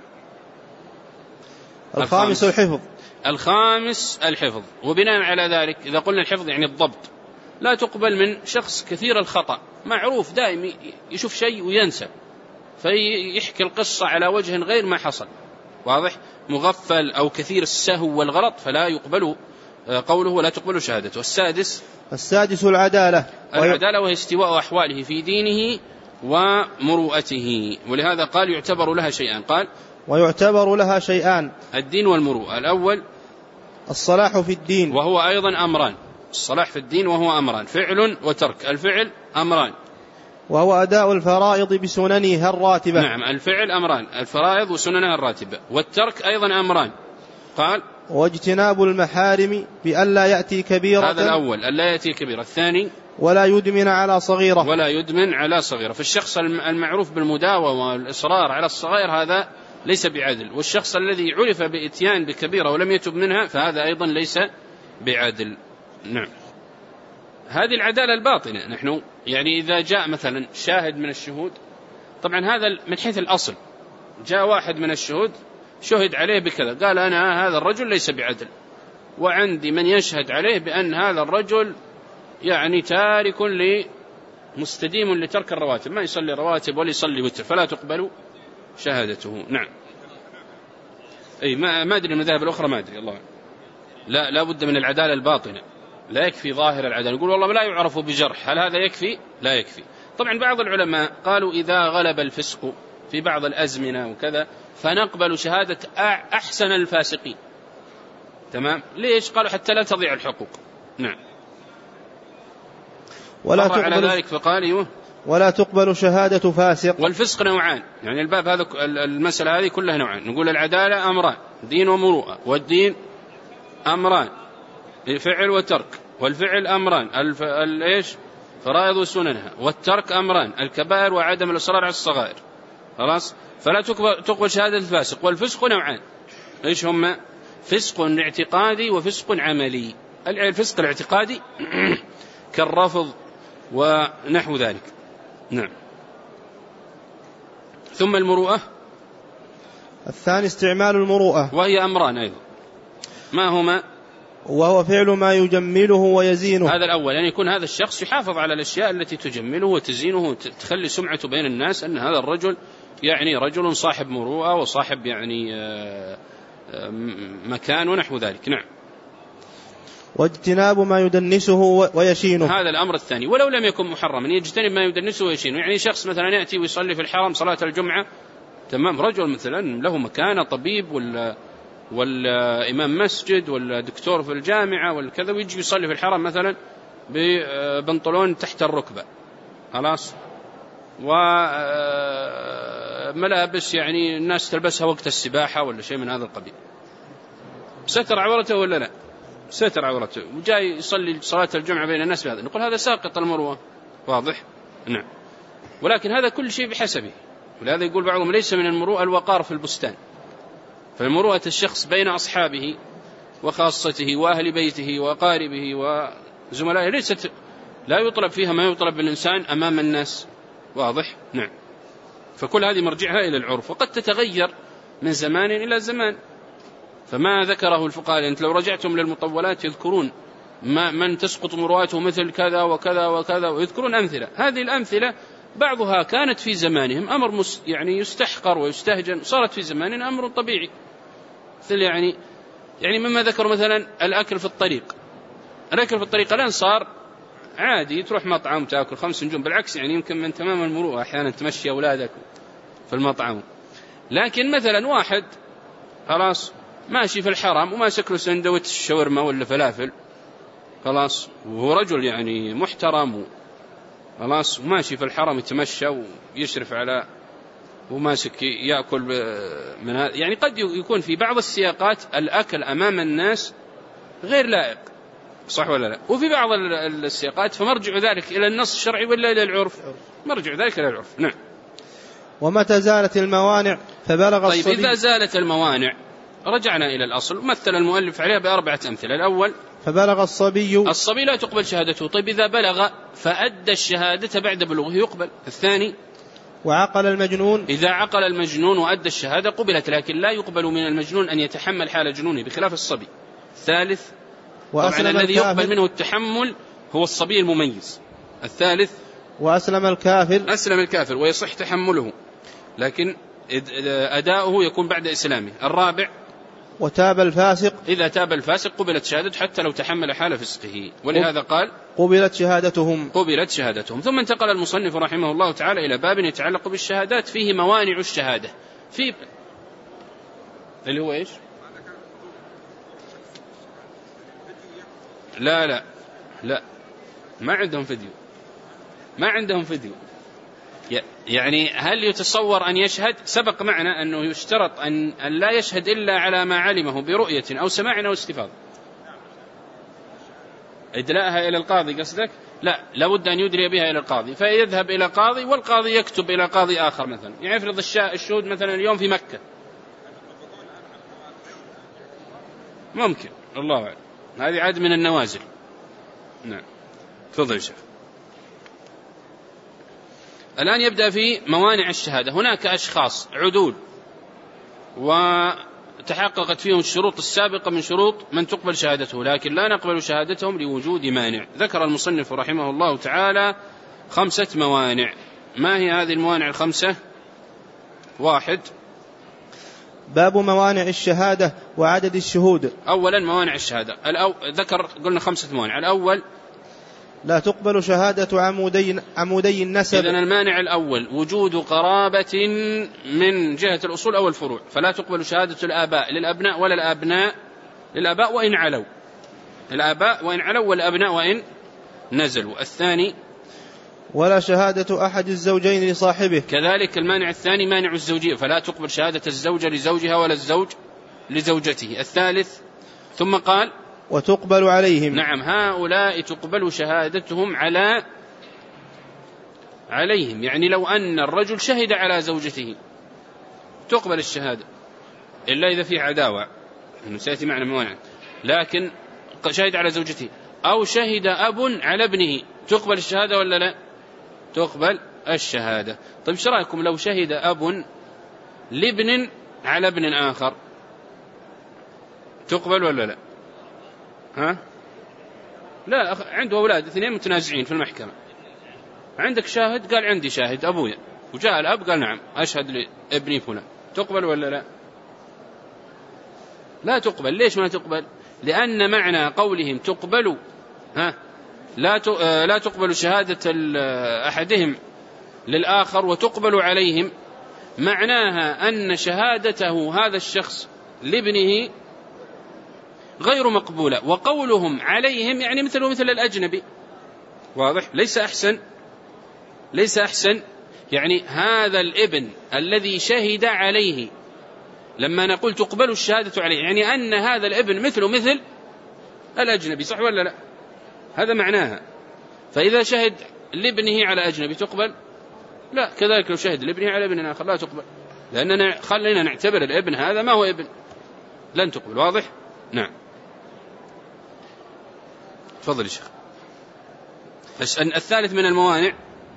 الخامس الحفظ. الخامس الحفظ، وبناء على ذلك إذا قلنا الحفظ يعني الضبط، لا تقبل من شخص كثير الخطأ، معروف دائم يشوف شيء وينسى فيحكي القصة على وجه غير ما حصل. واضح؟ مغفل أو كثير السهو والغلط فلا يقبل قوله ولا تقبل شهادته. السادس السادس العدالة. العدالة وهي استواء أحواله في دينه ومروءته، ولهذا قال يعتبر لها شيئان. قال ويعتبر لها شيئان: الدين والمروءة. الأول الصلاح في الدين، وهو أيضا أمران. الصلاح في الدين وهو أمران، فعل وترك. الفعل أمران، وهو أداء الفرائض بسننها الراتبة. نعم، الفعل أمران، الفرائض وسننها الراتبة. والترك أيضا أمران. قال واجتناب المحارم بألا يأتي كبيرة. هذا الأول، ألا يأتي كبيرة. الثاني ولا يدمن على صغيرة ولا يدمن على صغيرة. فالشخص المعروف بالمداومة والإصرار على الصغير هذا ليس بعدل، والشخص الذي عرف بإتيان بكبيرة ولم يتب منها فهذا أيضا ليس بعدل. نعم. هذه العدالة الباطنة. نحن يعني إذا جاء مثلا شاهد من الشهود، طبعا هذا من حيث الأصل، جاء واحد من الشهود شهد عليه بكذا، قال أنا هذا الرجل ليس بعدل، وعندي من يشهد عليه بأن هذا الرجل يعني تارك مستديم لترك الرواتب، ما يصلي رواتب ولا يصلي وتر، فلا تقبل شهادته. نعم. أي ما ما أدري المذاهب الأخرى، ما أدري الله. لا لا بد من العدالة الباطنة، لا يكفي ظاهر العدالة. يقول والله لا يعرف بجرح، هل هذا يكفي؟ لا يكفي. طبعا بعض العلماء قالوا إذا غلب الفسق في بعض الأزمنة وكذا فنقبل شهادة أحسن الفاسقين. تمام. ليش؟ قالوا حتى لا تضيع الحقوق. نعم. ولا تقبل على ذلك فقال ايوه ولا تقبل شهادة فاسق. والفسق نوعان، يعني الباب هذا المسألة هذه كلها نوعان. نقول العدالة أمران، دين ومروءة، والدين أمران، فعل وترك، والفعل أمران الف... ايش فرائض وسننها، والترك أمران الكبائر وعدم الإصرار على الصغائر. خلاص. فلا تقبل, تقبل شهادة الفاسق. والفسق نوعان، ايش هم؟ فسق اعتقادي وفسق عملي. الفسق الاعتقادي كالرفض ونحو ذلك. نعم. ثم المروءة الثاني استعمال المروءة، وهي أمران أيضا. ما هما؟ وهو فعل ما يجمله ويزينه. هذا الأول، يعني يكون هذا الشخص يحافظ على الأشياء التي تجمله وتزينه وتخلي سمعته بين الناس أن هذا الرجل يعني رجل صاحب مروءة وصاحب يعني مكان ونحو ذلك. نعم. واجتناب ما يدنسه ويشينه، هذا الأمر الثاني. ولو لم يكن محرما يجتنب ما يدنسه ويشينه. يعني شخص مثلا يأتي ويصلي في الحرم صلاة الجمعة، تمام، رجل مثلا له مكانة، طبيب ولا ولا إمام مسجد ولا دكتور في الجامعة ولا كذا، ويجي يصلي في الحرم مثلا ببنطلون تحت الركبة، خلاص، وملابس يعني الناس تلبسها وقت السباحة ولا شيء من هذا القبيل، ستر عورته ولا لا؟ ستر عورته، وجاي يصلي صلاة الجمعة بين الناس بهذا، نقول هذا ساقط المروءة. واضح؟ نعم. ولكن هذا كل شيء بحسبه، ولهذا يقول بعضهم ليس من المروءة الوقار في البستان. فالمروءة الشخص بين أصحابه وخاصته وأهل بيته وأقاربه وزملائه ليست لا يطلب فيها ما يطلب بالإنسان أمام الناس. واضح؟ نعم. فكل هذه مرجعها إلى العرف، وقد تتغير من زمان إلى زمان. فما ذكره الفقهاء، أنت لو رجعتم للمطولات يذكرون ما من تسقط مروءته مثل كذا وكذا وكذا، ويذكرون أمثلة. هذه الأمثلة بعضها كانت في زمانهم أمر مس يعني يستحقر ويستهجن، صارت في زماننا أمر طبيعي. مثل يعني يعني مما ذكروا مثلا الأكل في الطريق. الأكل في الطريق الآن صار عادي، تروح مطعم تأكل خمس نجوم، بالعكس يعني يمكن من تمام المروءة أحيانا تمشي أولادك في المطعم. لكن مثلا واحد خلاص ماشي في الحرم وماسك له سندوتش شاورما ولا فلافل، خلاص، وهو رجل يعني محترم خلاص، وماشي في الحرم يتمشى ويشرف على وماسك يأكل من هذا. يعني قد يكون في بعض السياقات الأكل أمام الناس غير لائق، صح ولا لا؟ وفي بعض السياقات فمرجع ذلك إلى النص الشرعي ولا إلى العرف؟ مرجع ذلك إلى العرف. نعم. ومتى زالت الموانع فبلغ طيب الصبي. إذا زالت الموانع رجعنا إلى الأصل، مثل المؤلف عليها بأربعة أمثلة. الأول فبلغ الصبي الصبي لا تقبل شهادته. طيب إذا بلغ فأدى الشهادة بعد بلوغه يقبل. الثاني وعقل المجنون، إذا عقل المجنون وأدى الشهادة قبلت، لكن لا يقبل من المجنون أن يتحمل حال جنونه بخلاف الصبي. الثالث طبعا الذي يقبل منه التحمل هو الصبي المميز. الثالث وأسلم الكافر، أسلم الكافر ويصح تحمله، لكن أداؤه يكون بعد إسلامه. الرابع وتاب الفاسق، إذا تاب الفاسق قبلت شهادته حتى لو تحمل حال فسقه، ولهذا قال قبلت شهادتهم قبلت شهادتهم. ثم انتقل المصنف رحمه الله تعالى إلى باب يتعلق بالشهادات فيه موانع الشهادة، في اللي هو إيش؟ لا لا لا ما عندهم فيديو، ما عندهم فيديو. يعني هل يتصور أن يشهد؟ سبق معنا أنه يشترط أن لا يشهد إلا على ما علمه برؤية أو سماع أو استفاضة. إدلاءها إلى القاضي قصدك؟ لا، لابد أن يدري بها إلى القاضي، فيذهب إلى قاضي والقاضي يكتب إلى قاضي آخر مثلا، يعني يفرض الشهود مثلا اليوم في مكة، ممكن، الله أعلم، هذه عاد من النوازل. نعم. تفضل يا شيخ. الآن يبدأ في موانع الشهادة. هناك أشخاص عدول وتحققت فيهم الشروط السابقة من شروط من تقبل شهادته، لكن لا نقبل شهادتهم لوجود مانع. ذكر المصنف رحمه الله تعالى خمسة موانع. ما هي هذه الموانع الخمسة؟ واحد، باب موانع الشهادة وعدد الشهود. أولا موانع الشهادة الأو... ذكر قلنا خمسة موانع. الأول لا تقبل شهادة عمودي, عمودي النسب. إذن المانع الأول وجود قرابة من جهة الأصول أو الفروع، فلا تقبل شهادة الآباء للأبناء ولا الأبناء للآباء وإن علوا، الآباء وإن علوا والأبناء وإن نزلوا. الثاني ولا شهادة أحد الزوجين لصاحبه. كذلك المانع الثاني مانع الزوجية، فلا تقبل شهادة الزوجة لزوجها ولا الزوج لزوجته. الثالث ثم قال وتقبل عليهم. نعم، هؤلاء تقبل شهادتهم على عليهم، يعني لو أن الرجل شهد على زوجته تقبل الشهادة، إلا إذا في عداوة، إنه سيأتي معنا موانع، لكن شهد على زوجته أو شهد أب على ابنه تقبل الشهادة ولا لا؟ تقبل الشهادة. طيب ايش رأيكم لو شهد أب لابن على ابن آخر، تقبل ولا لا؟ ها؟ لا، عنده أولاد اثنين متنازعين في المحكمة، عندك شاهد قال عندي شاهد أبويا، وجاء الأب قال نعم أشهد لابني فلان، تقبل ولا لا؟ لا تقبل. ليش ما تقبل؟ لأن معنى قولهم تقبل ها لا لا تقبل شهادة أحدهم للآخر وتقبل عليهم، معناها أن شهادته هذا الشخص لابنه غير مقبولة، وقولهم عليهم يعني مثله مثل الأجنبي. واضح؟ ليس أحسن، ليس أحسن يعني هذا الابن الذي شهد عليه، لما نقول تقبل الشهادة عليه يعني أن هذا الابن مثله مثل الأجنبي، صح ولا لا؟ هذا معناها. فإذا شهد لابنه على أجنبي تقبل؟ لا. كذلك لو شهد لابنه على ابن آخر لا تقبل، لأننا خلينا نعتبر الابن هذا ما هو ابن، لن تقبل. واضح؟ نعم. تفضل يا شيخ. الثالث من الموانع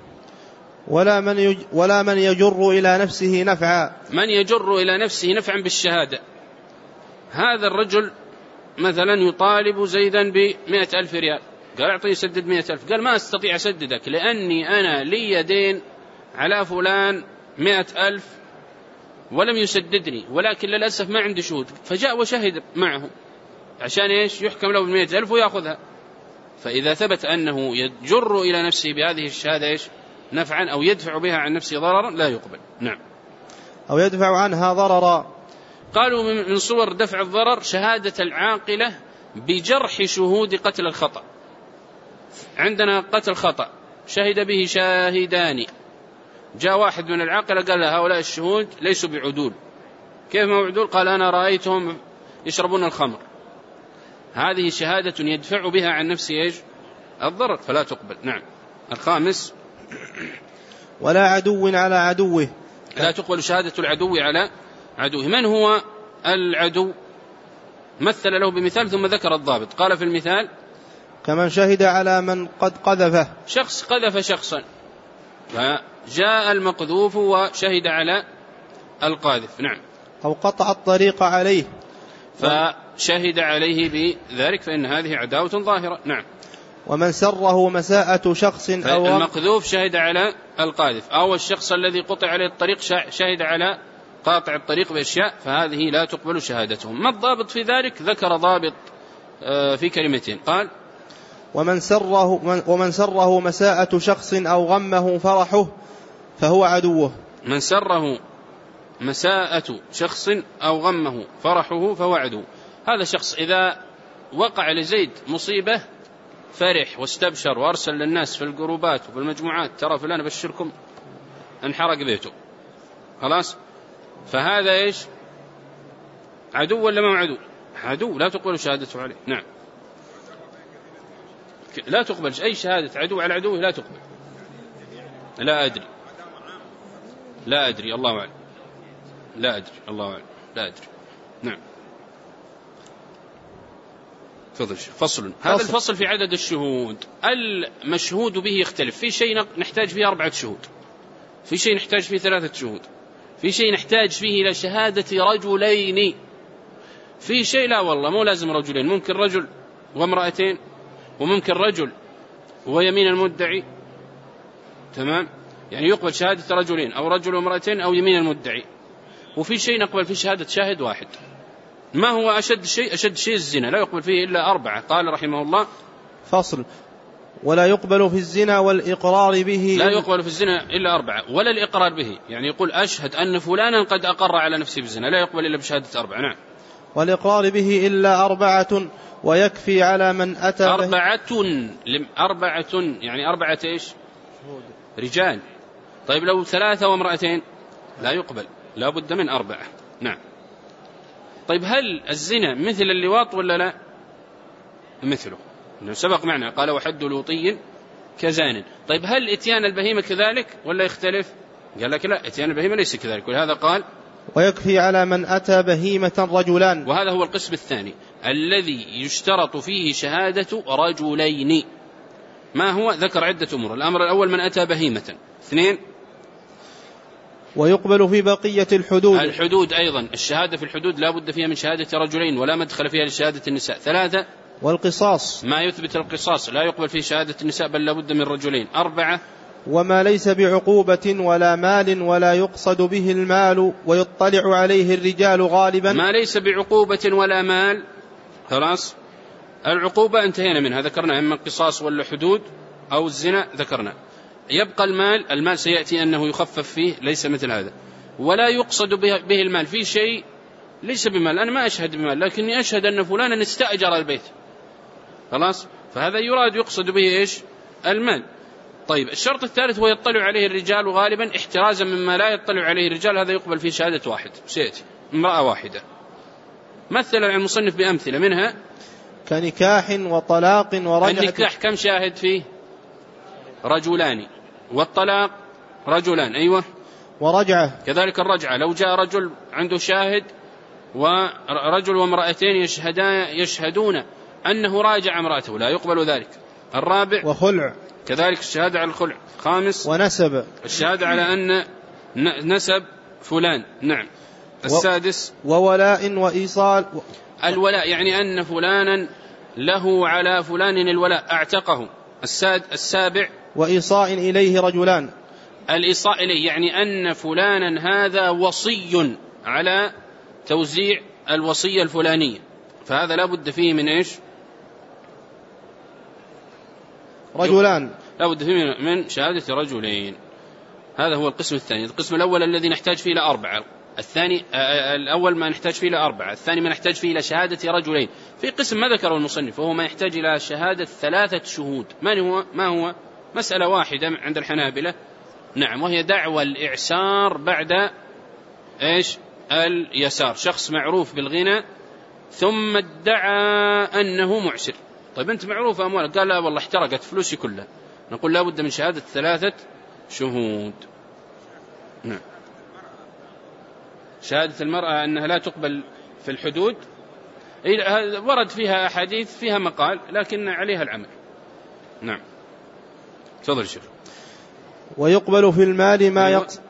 ولا من يج ولا من يجر إلى نفسه نفعا. من يجر إلى نفسه نفعا بالشهادة، هذا الرجل مثلا يطالب زيدا بمئة ألف ريال، قال أعطيه سدد مئة ألف، قال ما أستطيع أسددك لأني أنا لي دين على فلان مئة ألف ولم يسددني، ولكن للأسف ما عندي شهود، فجاء وشهد معه عشان إيش؟ يحكم له بالمئة ألف ويأخذها. فإذا ثبت أنه يجر إلى نفسه بهذه الشهادة إيش؟ نفعا أو يدفع بها عن نفسه ضررا لا يقبل. نعم. أو يدفع عنها ضررا. قالوا من صور دفع الضرر شهادة العاقلة بجرح شهود قتل الخطأ. عندنا قتل خطأ شهد به شاهدان، جاء واحد من العاقلة قال هؤلاء الشهود ليسوا بعدول. كيف ما عدول؟ قال أنا رأيتهم يشربون الخمر. هذه شهادة يدفع بها عن نفسه إيش؟ الضرر، فلا تقبل. نعم. الخامس ولا عدو على عدوه. لا تقبل شهادة العدو على عدوه. من هو العدو؟ مثل له بمثال ثم ذكر الضابط. قال في المثال كمن شهد على من قد قذفه. شخص قذف شخصا، فجاء المقذوف وشهد على القاذف. نعم. أو قطع الطريق عليه فشهد عليه بذلك، فإن هذه عداوة ظاهرة. نعم. ومن سره مساءة شخص أو المقذوف شهد على القاذف، أو الشخص الذي قطع عليه الطريق شهد على قاطع الطريق بأشياء، فهذه لا تقبل شهادتهم. ما الضابط في ذلك؟ ذكر ضابط في كلمتين، قال ومن سره, ومن سره مساءة شخص أو غمه فرحه فهو عدوه. من سره مساءة شخص أو غمه فرحه فهو عدو. هذا شخص إذا وقع لزيد مصيبة فرح واستبشر وأرسل للناس في الجروبات وفي المجموعات ترى فلان أبشركم انحرق بيته، خلاص، فهذا إيش؟ عدو ولا ما عدو؟ عدو، لا تقبل شهادته عليه. نعم. لا تقبل أي شهادة عدو على عدوه لا تقبل. لا أدري لا أدري الله أعلم لا أدري الله أعلم لا أدري. نعم. فضل فصل. هذا فصل. الفصل في عدد الشهود. المشهود به يختلف، في شيء نحتاج فيه أربعة شهود، في شيء نحتاج فيه ثلاثة شهود، في شيء نحتاج فيه إلى شهادة رجلين، في شيء لا والله مو لازم رجلين، ممكن رجل وامرأتين، وممكن رجل ويمين المدعي. تمام، يعني يقبل شهادة رجلين أو رجل وامرأتين أو يمين المدعي. وفي شيء نقبل فيه شهادة شاهد واحد. ما هو أشد شيء؟ أشد شيء الزنا، لا يقبل فيه إلا أربعة. قال رحمه الله فصل. ولا يقبل في الزنا والإقرار به، لا يقبل في الزنا إلا أربعة، ولا الإقرار به، يعني يقول أشهد أن فلانا قد أقر على نفسه بالزنا، لا يقبل إلا بشهادة أربعة. نعم. والإقرار به إلا أربعة، ويكفي على من أتى أربعة أربعة يعني أربعة إيش؟ رجال. طيب لو ثلاثة وامرأتين لا يقبل، لا بد من أربعة. نعم. طيب هل الزنا مثل اللواط ولا لا؟ مثله، إنه سبق معنا قال وحد لوطي كزان. طيب هل إتيان البهيمة كذلك ولا يختلف؟ قال لك لا، إتيان البهيمة ليس كذلك، ولهذا قال ويكفي على من أتى بهيمة رجلان. وهذا هو القسم الثاني الذي يشترط فيه شهادة رجلين. ما هو؟ ذكر عدة أمور. الأمر الأول من أتى بهيمة. اثنين، ويقبل في بقية الحدود. الحدود أيضا، الشهادة في الحدود لا بد فيها من شهادة رجلين ولا مدخل فيها لشهادة النساء. ثلاثة، والقصاص، ما يثبت القصاص لا يقبل فيه شهادة النساء بل لا بد من رجلين. أربعة، وما ليس بعقوبة ولا مال ولا يقصد به المال ويطلع عليه الرجال غالبا. ما ليس بعقوبة ولا مال، خلاص العقوبة انتهينا منها، ذكرنا إما القصاص ولا حدود أو الزنا ذكرنا. يبقى المال، المال سيأتي أنه يخفف فيه، ليس مثل هذا. ولا يقصد به المال، في شيء ليس بمال، أنا ما أشهد بمال لكني أشهد أن فلانا استأجر البيت، خلاص، فهذا يراد يقصد به إيش؟ المال. طيب الشرط الثالث هو يطلع عليه الرجال غالبا، احترازا مما لا يطلع عليه الرجال، هذا يقبل فيه شهادة واحد، سيأتي امرأة واحدة. مثل المصنف بأمثلة منها كنكاح وطلاق ورجعة. النكاح كم شاهد فيه؟ رجلان. والطلاق رجلان. أيوة. ورجعة كذلك الرجعة، لو جاء رجل عنده شاهد ورجل وامرأتين يشهدان يشهدون أنه راجع امرأته لا يقبل ذلك. الرابع وخلع، كذلك الشهادة على الخلع. خامس ونسب، الشهادة على أن نسب فلان. نعم. السادس وولاء وإيصال. الولاء يعني أن فلانا له على فلان الولاء أعتقه. الساد السابع وإيصاء إليه رجلان. الإيصاء إليه يعني أن فلانا هذا وصي على توزيع الوصية الفلانية، فهذا لا بد فيه من إيش؟ رجلان، لا بد فيه من شهادة رجلين. هذا هو القسم الثاني. القسم الأول الذي نحتاج فيه لأربعة، الثاني الأول ما نحتاج فيه لأربعة، الثاني ما نحتاج فيه لشهادة رجلين. في قسم ما ذكره المصنف وهو ما يحتاج إلى شهادة ثلاثة شهود. ما هو؟ ما هو مسألة واحدة عند الحنابلة. نعم، وهي دعوى الإعسار بعد إيش؟ اليسار. شخص معروف بالغنى ثم ادعى أنه معسر. طيب أنت معروف أموالك، قال لا والله احترقت فلوسي كلها، نقول لا بد من شهادة ثلاثة شهود. نعم. شهادة المرأة أنها لا تقبل في الحدود ورد فيها أحاديث فيها مقال لكن عليها العمل. نعم. تفضل شيخ. ويقبل في المال ما أيوة. يقصد.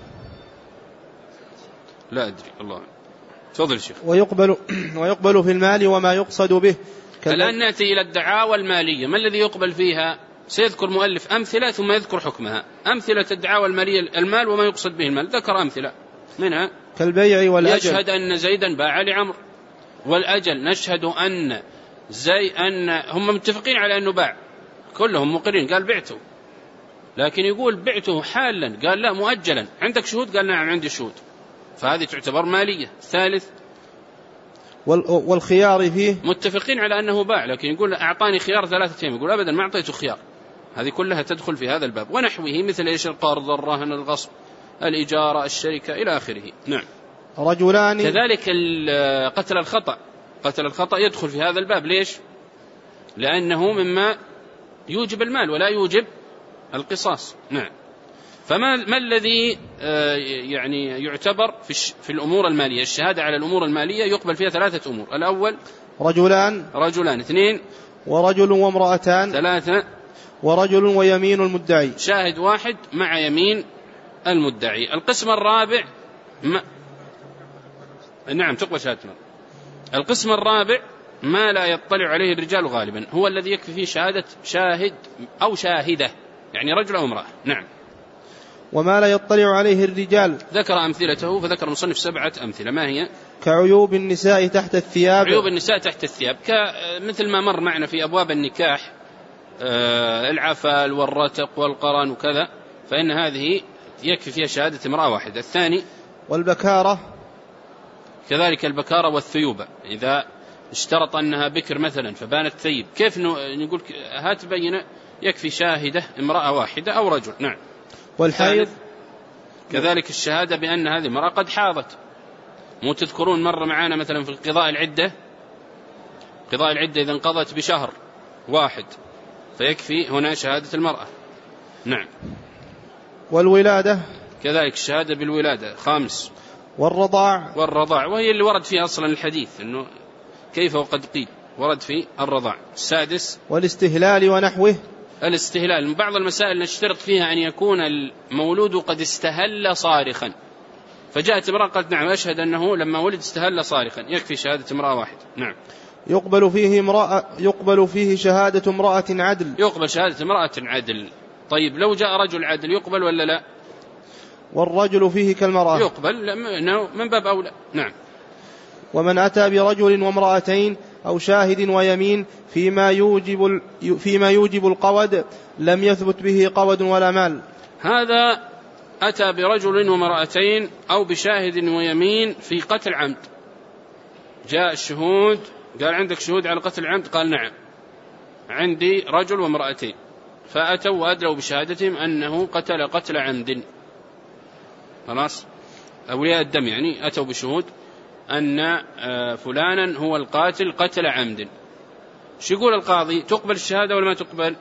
لا أدري الله. تفضل شيخ. ويقبل ويقبل في المال وما يقصد به. الآن نأتي إلى الدعاوى المالية، ما الذي يقبل فيها؟ سيذكر مؤلف أمثلة ثم يذكر حكمها. أمثلة الدعاوى المالية المال وما يقصد به المال، ذكر أمثلة منها كالبيع والأجل. يشهد أن زيدا باع لعمر، والأجل نشهد أن زي أن هم متفقين على أنه باع، كلهم مقرين، قال بعته، لكن يقول بعته حالا، قال لا مؤجلا، عندك شهود؟ قال نعم عندي شهود، فهذه تعتبر مالية. ثالث والخيار فيه متفقين على أنه باع لكن يقول أعطاني خيار ثلاثة أيام، يقول أبدا ما أعطيته خيار، هذه كلها تدخل في هذا الباب. ونحوه مثل إيش؟ القرض، الرهن، الغصب، الإجارة، الشركة إلى آخره. نعم. رجلان. كذلك قتل الخطأ، قتل الخطأ يدخل في هذا الباب. ليش؟ لأنه مما يوجب المال ولا يوجب القصاص. نعم. فما ما الذي يعني يعتبر في, في الأمور المالية؟ الشهادة على الأمور المالية يقبل فيها ثلاثة أمور: الأول رجلان رجلان اثنين ورجل وامرأتان ثلاثة ورجل ويمين المدعي. شاهد واحد مع يمين المدعي. القسم الرابع ما... نعم تقبل شهادة. القسم الرابع ما لا يطلع عليه الرجال غالبا، هو الذي يكفي فيه شهادة شاهد أو شاهدة، يعني رجل أو امرأة. نعم. وما لا يطلع عليه الرجال ذكر أمثلته، فذكر المصنف سبعة أمثلة. ما هي؟ كعيوب النساء تحت الثياب. عيوب النساء تحت الثياب مثل ما مر معنا في أبواب النكاح، العفال والرتق والقران وكذا، فإن هذه يكفي فيها شهادة امرأة واحدة. الثاني والبكارة، كذلك البكارة والثيوبة، إذا اشترط أنها بكر مثلا فبانت ثيب، كيف نقول هات بينة؟ يكفي شاهدة امرأة واحدة أو رجل. نعم. والحيض كذلك الشهادة بأن هذه المرأة قد حاضت. مو تذكرون مرة معانا مثلا في قضاء العدة، قضاء العدة إذا انقضت بشهر واحد فيكفي هنا شهادة المرأة. نعم. والولادة كذلك الشهادة بالولادة. خامس والرضاع والرضاع، وهي اللي ورد فيها أصلا الحديث أنه كيف وقد قيل، ورد في الرضاع. السادس والاستهلال ونحوه. الاستهلال بعض المسائل نشترط فيها أن يكون المولود قد استهل صارخا، فجاءت امرأة قالت نعم أشهد أنه لما ولد استهل صارخا، يكفي شهادة امرأة واحدة. نعم. يقبل فيه امرأة يقبل فيه شهادة امرأة عدل. يقبل شهادة امرأة عدل. طيب لو جاء رجل عدل يقبل ولا لا؟ والرجل فيه كالمرأة يقبل من باب أولى. نعم. ومن أتى برجل وامرأتين أو شاهد ويمين فيما يوجب فيما يوجب القود لم يثبت به قود ولا مال. هذا أتى برجل وامرأتين أو بشاهد ويمين في قتل عمد. جاء الشهود قال عندك شهود على قتل عمد؟ قال نعم عندي رجل وامرأتين، فأتوا وأدلوا بشهادتهم أنه قتل قتل عمد. خلاص، أولياء الدم يعني أتوا بشهود أن فلانا هو القاتل قتل عمد. شو يقول القاضي؟ تقبل الشهادة ولا ما تقبل؟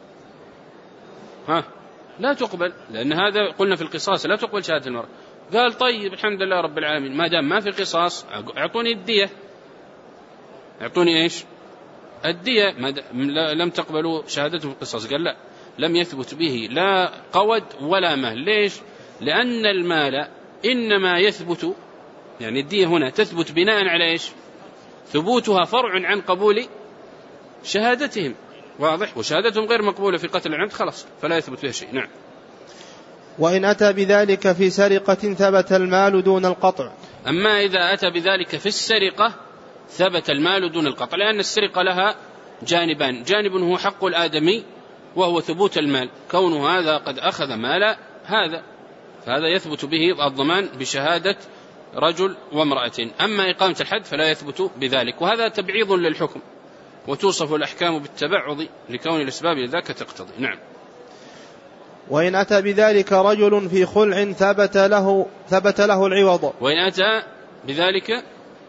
ها؟ لا تقبل، لأن هذا قلنا في القصاص لا تقبل شهادة المرأة. قال طيب الحمد لله رب العالمين، ما دام ما في قصاص أعطوني الدية. أعطوني إيش؟ الدية. لم تقبلوا شهادته في القصاص. قال لا، لم يثبت به لا قود ولا مال. ليش؟ لأن المال إنما يثبت، يعني الدية هنا تثبت بناء على إيش؟ ثبوتها فرع عن قبول شهادتهم. واضح؟ وشهادتهم غير مقبولة في قتل العمد خلاص فلا يثبت بها شيء. نعم. وإن أتى بذلك في سرقة ثبت المال دون القطع. أما إذا أتى بذلك في السرقة ثبت المال دون القطع، لأن السرقة لها جانبان: جانب هو حق الآدمي وهو ثبوت المال، كونه هذا قد أخذ مال هذا، فهذا يثبت به الضمان بشهادة رجل وامرأة. أما إقامة الحد فلا يثبت بذلك، وهذا تبعيض للحكم، وتوصف الأحكام بالتبعض لكون الأسباب لذاك تقتضي. نعم. وإن أتى بذلك رجل في خلع ثبت له ثبت له العوض. وإن أتى بذلك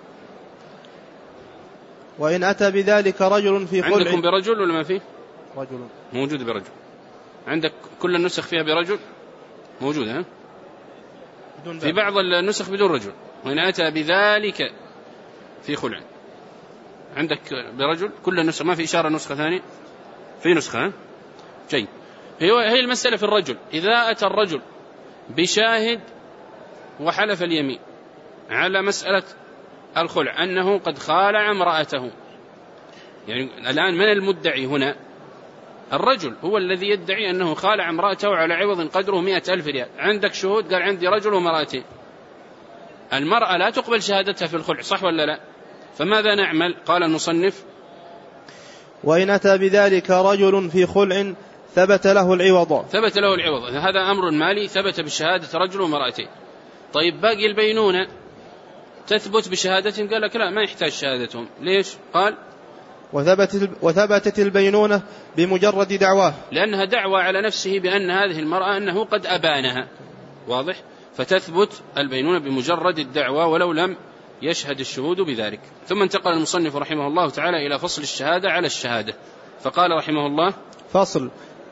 وإن أتى بذلك رجل في خلع. عندكم برجل ولا ما فيه؟ رجل موجود برجل. عندك كل النسخ فيها برجل موجودة، ها؟ في بعض النسخ بدون رجل. وإن أتى بذلك في خلع. عندك برجل كل النسخ، ما في إشارة نسخة ثانية؟ في نسخة، ها؟ جيد. هي المسألة في الرجل، إذا أتى الرجل بشاهد وحلف اليمين على مسألة الخلع أنه قد خالع امرأته، يعني الآن من المدعي هنا؟ الرجل هو الذي يدعي أنه خالع امرأته على عوض قدره مئة ألف ريال. عندك شهود قال عندي رجل ومرأتين. المرأة لا تقبل شهادتها في الخلع، صح ولا لا؟ فماذا نعمل؟ قال المصنف: وإن أتى بذلك رجل في خلع ثبت له العوض. ثبت له العوض، هذا أمر مالي ثبت بشهادة رجل ومرأتين. طيب باقي البينونة تثبت بشهادتهم؟ قال لك لا، ما يحتاج شهادتهم. ليش؟ قال: وثبت وثبتت البينونة بمجرد دعواه، لأنها دعوى على نفسه بأن هذه المرأة أنه قد أبانها. واضح؟ فتثبت البينونة بمجرد الدعوى ولو لم يشهد الشهود بذلك. ثم انتقل المصنف رحمه الله تعالى إلى فصل الشهادة على الشهادة، فقال رحمه الله: فصل.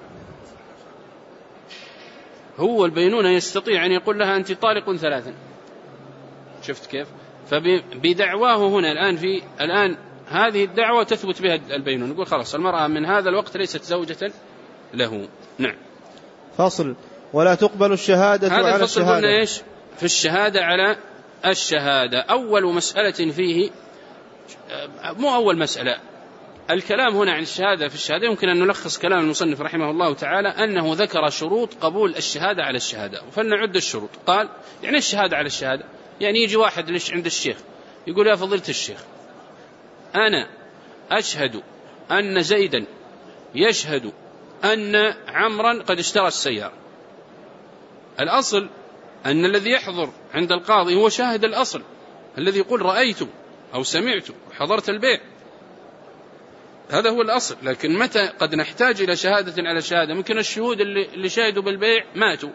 هو البينونة يستطيع أن يقول لها أنت طالق ثلاثا، شفت كيف؟ فبدعواه هنا الآن في الآن هذه الدعوة تثبت بها البينونة، نقول خلاص المرأة من هذا الوقت ليست زوجة له. نعم. فصل. ولا تقبل الشهادة على الشهادة. هذا الفصل قلنا إيش في الشهادة على الشهادة. أول مسألة فيه، مو أول مسألة، الكلام هنا عن الشهادة في الشهادة يمكن أن نلخص كلام المصنف رحمه الله تعالى أنه ذكر شروط قبول الشهادة على الشهادة، فلنعد الشروط. قال يعني الشهادة على الشهادة، يعني يجي واحد ليش عند الشيخ يقول يا فضيلة الشيخ أنا أشهد أن زيدا يشهد أن عمرا قد اشترى السيارة. الأصل أن الذي يحضر عند القاضي هو شاهد الأصل الذي يقول رأيت أو سمعت وحضرت البيع، هذا هو الأصل. لكن متى قد نحتاج إلى شهادة على شهادة؟ ممكن الشهود اللي شاهدوا بالبيع ماتوا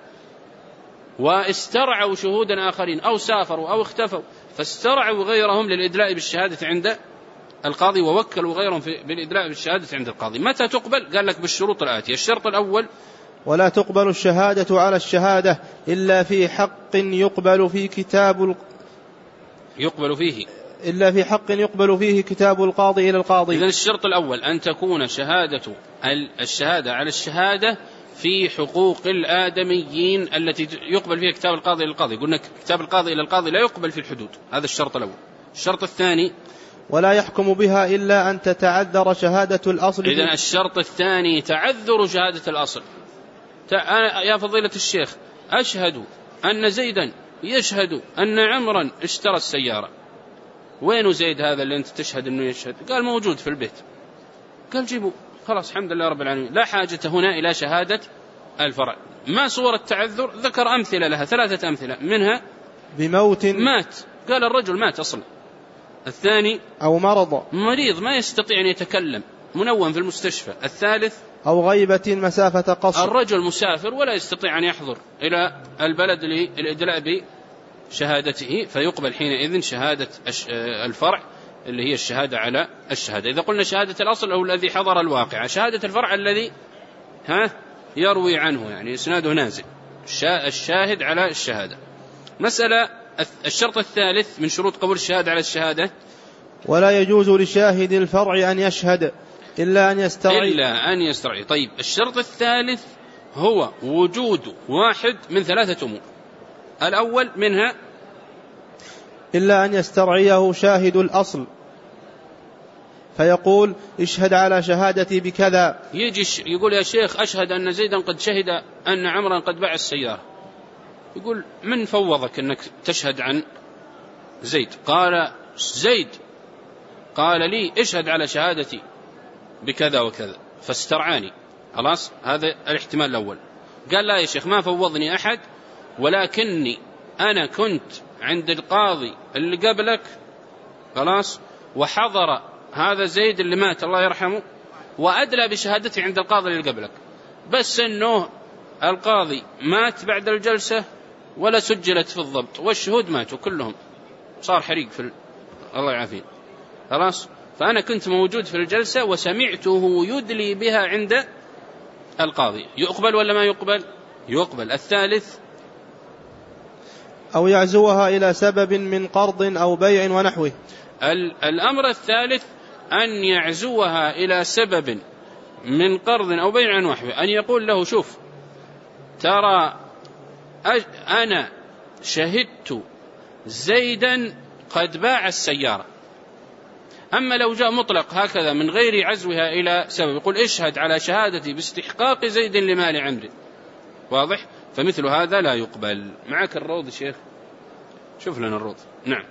واسترعوا شهودا آخرين أو سافروا أو اختفوا، فاسترعوا غيرهم للإدلاء بالشهادة عند القاضي ووكلوا غيرهم بالإدلاء بالشهادة عند القاضي. متى تقبل؟ قال لك بالشروط الآتية. الشرط الأول: ولا تقبل الشهادة على الشهادة إلا في حق يقبل في كتاب ال... يقبل فيه إلا في حق يقبل فيه كتاب القاضي إلى القاضي. إذن الشرط الأول أن تكون شهادة الشهادة على الشهادة في حقوق الآدميين التي يقبل فيها كتاب القاضي إلى القاضي. قلنا كتاب القاضي إلى القاضي لا يقبل في الحدود، هذا الشرط الأول. الشرط الثاني: ولا يحكم بها إلا أن تتعذر شهادة الأصل. إذن الشرط الثاني تعذر شهادة الأصل. يا فضيلة الشيخ أشهد أن زيدا يشهد أن عمرا اشترى السيارة، وين زيد هذا اللي أنت تشهد أنه يشهد؟ قال موجود في البيت. قال جيبوا، خلاص الحمد لله رب العالمين، لا حاجة هنا إلى شهادة الفرع. ما صورة التعذر؟ ذكر أمثلة لها، ثلاثة أمثلة، منها بموت، مات، قال الرجل مات أصلا. الثاني: أو مرض، مريض ما يستطيع أن يتكلم، منوم في المستشفى. الثالث: أو غيبة مسافة قصر، الرجل مسافر ولا يستطيع أن يحضر إلى البلد للإدلاء بشهادته، فيقبل حينئذ شهادة الفرع اللي هي الشهادة على الشهادة. إذا قلنا شهادة الأصل هو الذي حضر الواقع، شهادة الفرع الذي ها يروي عنه، يعني إسناده نازل، الشاهد على الشهادة. مسألة الشرط الثالث من شروط قبول الشهادة على الشهادة: ولا يجوز لشاهد الفرع أن يشهد إلا أن يسترعي إلا أن يسترعي. طيب، الشرط الثالث هو وجود واحد من ثلاثة أمور. الأول منها: إلا أن يسترعيه شاهد الأصل فيقول اشهد على شهادتي بكذا. يجي يقول يا شيخ أشهد أن زيدا قد شهد أن عمرا قد باع السيارة. يقول من فوضك أنك تشهد عن زيد؟ قال زيد قال لي اشهد على شهادتي بكذا وكذا فاسترعاني. خلاص، هذا الاحتمال الأول. قال لا يا شيخ ما فوضني أحد، ولكني أنا كنت عند القاضي اللي قبلك، خلاص، وحضر هذا زيد اللي مات الله يرحمه وأدلى بشهادتي عند القاضي اللي قبلك، بس أنه القاضي مات بعد الجلسة ولا سجلت في الضبط والشهود ماتوا كلهم، صار حريق في ال... الله يعافيه. خلاص، فأنا كنت موجود في الجلسة وسمعته يدلي بها عند القاضي. يقبل ولا ما يقبل؟ يقبل. الثالث: أو يعزوها إلى سبب من قرض أو بيع ونحوه. الأمر الثالث أن يعزوها إلى سبب من قرض أو بيع ونحوه، أن يقول له شوف ترى أنا شهدت زيدا قد باع السيارة. أما لو جاء مطلق هكذا من غير عزوها إلى سبب، يقول اشهد على شهادتي باستحقاق زيد لمال عمرو، واضح؟ فمثل هذا لا يقبل. معك الروض شيخ؟ شوف لنا الروض. نعم.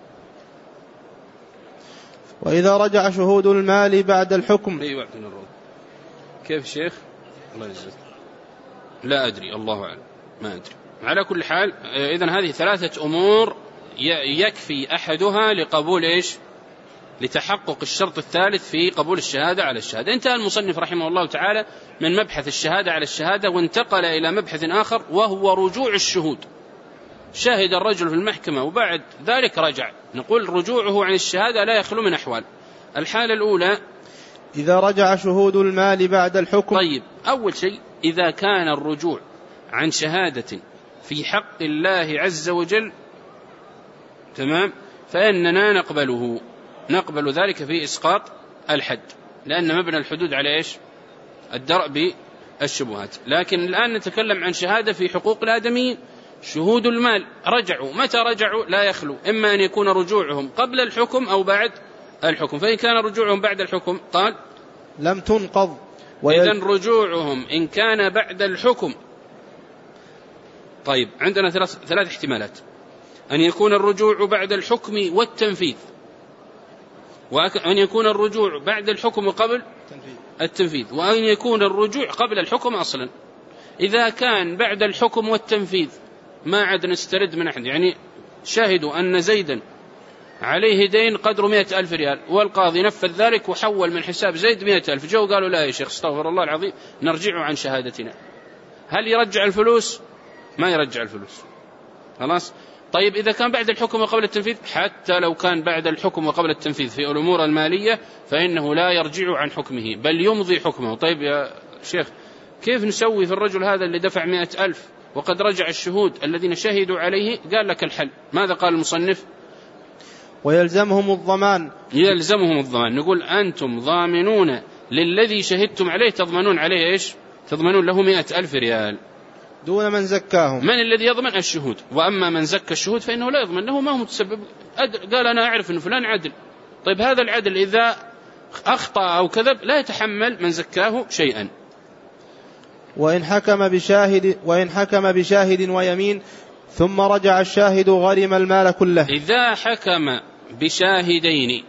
وإذا رجع شهود المال بعد الحكم. أيوة اعطينا الروض. كيف شيخ؟ الله يجزاك. لا أدري، الله أعلم، ما أدري. على كل حال، إذن هذه ثلاثة أمور يكفي أحدها لقبول إيش؟ لتحقق الشرط الثالث في قبول الشهادة على الشهادة. انتهى المصنف رحمه الله تعالى من مبحث الشهادة على الشهادة وانتقل إلى مبحث آخر وهو رجوع الشهود. شهد الرجل في المحكمة وبعد ذلك رجع، نقول رجوعه عن الشهادة لا يخلو من أحوال. الحالة الأولى إذا رجع شهود المال بعد الحكم. طيب، أول شيء إذا كان الرجوع عن شهادة في حق الله عز وجل تمام، فإننا نقبله نقبل ذلك في إسقاط الحد، لأن مبنى الحدود على إيش؟ الدرء بالشبهات. لكن الآن نتكلم عن شهادة في حقوق الآدميين. شهود المال رجعوا، متى رجعوا؟ لا يخلو إما أن يكون رجوعهم قبل الحكم أو بعد الحكم. فإن كان رجوعهم بعد الحكم قال لم تنقض. إذن رجوعهم إن كان بعد الحكم. طيب، عندنا ثلاث, ثلاث احتمالات: أن يكون الرجوع بعد الحكم والتنفيذ، وأن يكون الرجوع بعد الحكم قبل التنفيذ، وأن يكون الرجوع قبل الحكم أصلا. إذا كان بعد الحكم والتنفيذ ما عاد نسترد من أحد، يعني شاهدوا أن زيدا عليه دين قدره مئة ألف ريال، والقاضي نفذ ذلك وحول من حساب زيد مئة ألف، جو قالوا لا يا شيخ استغفر الله العظيم نرجع عن شهادتنا. هل يرجع الفلوس؟ ما يرجع الفلوس، خلاص. طيب، إذا كان بعد الحكم وقبل التنفيذ، حتى لو كان بعد الحكم وقبل التنفيذ في الأمور المالية فإنه لا يرجع عن حكمه بل يمضي حكمه. طيب يا شيخ، كيف نسوي في الرجل هذا اللي دفع مئة ألف وقد رجع الشهود الذين شهدوا عليه؟ قال لك الحل. ماذا قال المصنف؟ ويلزمهم الضمان. يلزمهم الضمان. نقول أنتم ضامنون للذي شهدتم عليه، تضمنون عليه إيش؟ تضمنون له مئة ألف ريال دون من زكاهم. من الذي يضمن؟ الشهود. وأما من زكى الشهود فإنه لا يضمن له، ما هو متسبب. قال أنا أعرف أن فلان عدل. طيب، هذا العدل إذا أخطأ أو كذب لا يتحمل من زكاه شيئا. وإن حكم بشاهد وإن حكم بشاهد ويمين ثم رجع الشاهد غرم المال كله. إذا حكم بشاهدين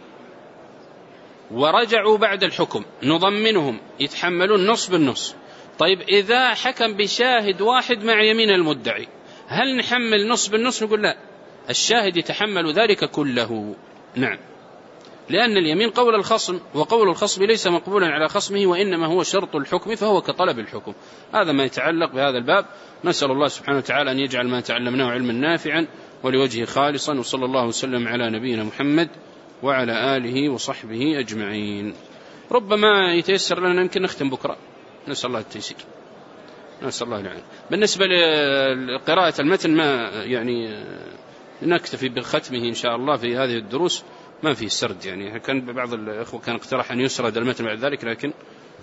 ورجعوا بعد الحكم نضمنهم، يتحملون نص بالنص. طيب، إذا حكم بشاهد واحد مع يمين المدعي، هل نحمل نص بالنص؟ نقول لا، الشاهد يتحمل ذلك كله. نعم، لأن اليمين قول الخصم، وقول الخصم ليس مقبولا على خصمه، وإنما هو شرط الحكم، فهو كطلب الحكم. هذا ما يتعلق بهذا الباب. نسأل الله سبحانه وتعالى أن يجعل ما تعلمناه علما نافعا ولوجهه خالصا، وصلى الله وسلم على نبينا محمد وعلى آله وصحبه أجمعين. ربما يتيسر لنا يمكن نختم بكرة، نسأل الله التيسير، نسأل الله العافية. بالنسبة لقراءة المتن ما يعني نكتفي بختمه إن شاء الله في هذه الدروس، ما فيه سرد. يعني كان بعض الأخوة كان اقترح أن يسرد المتن بعد ذلك، لكن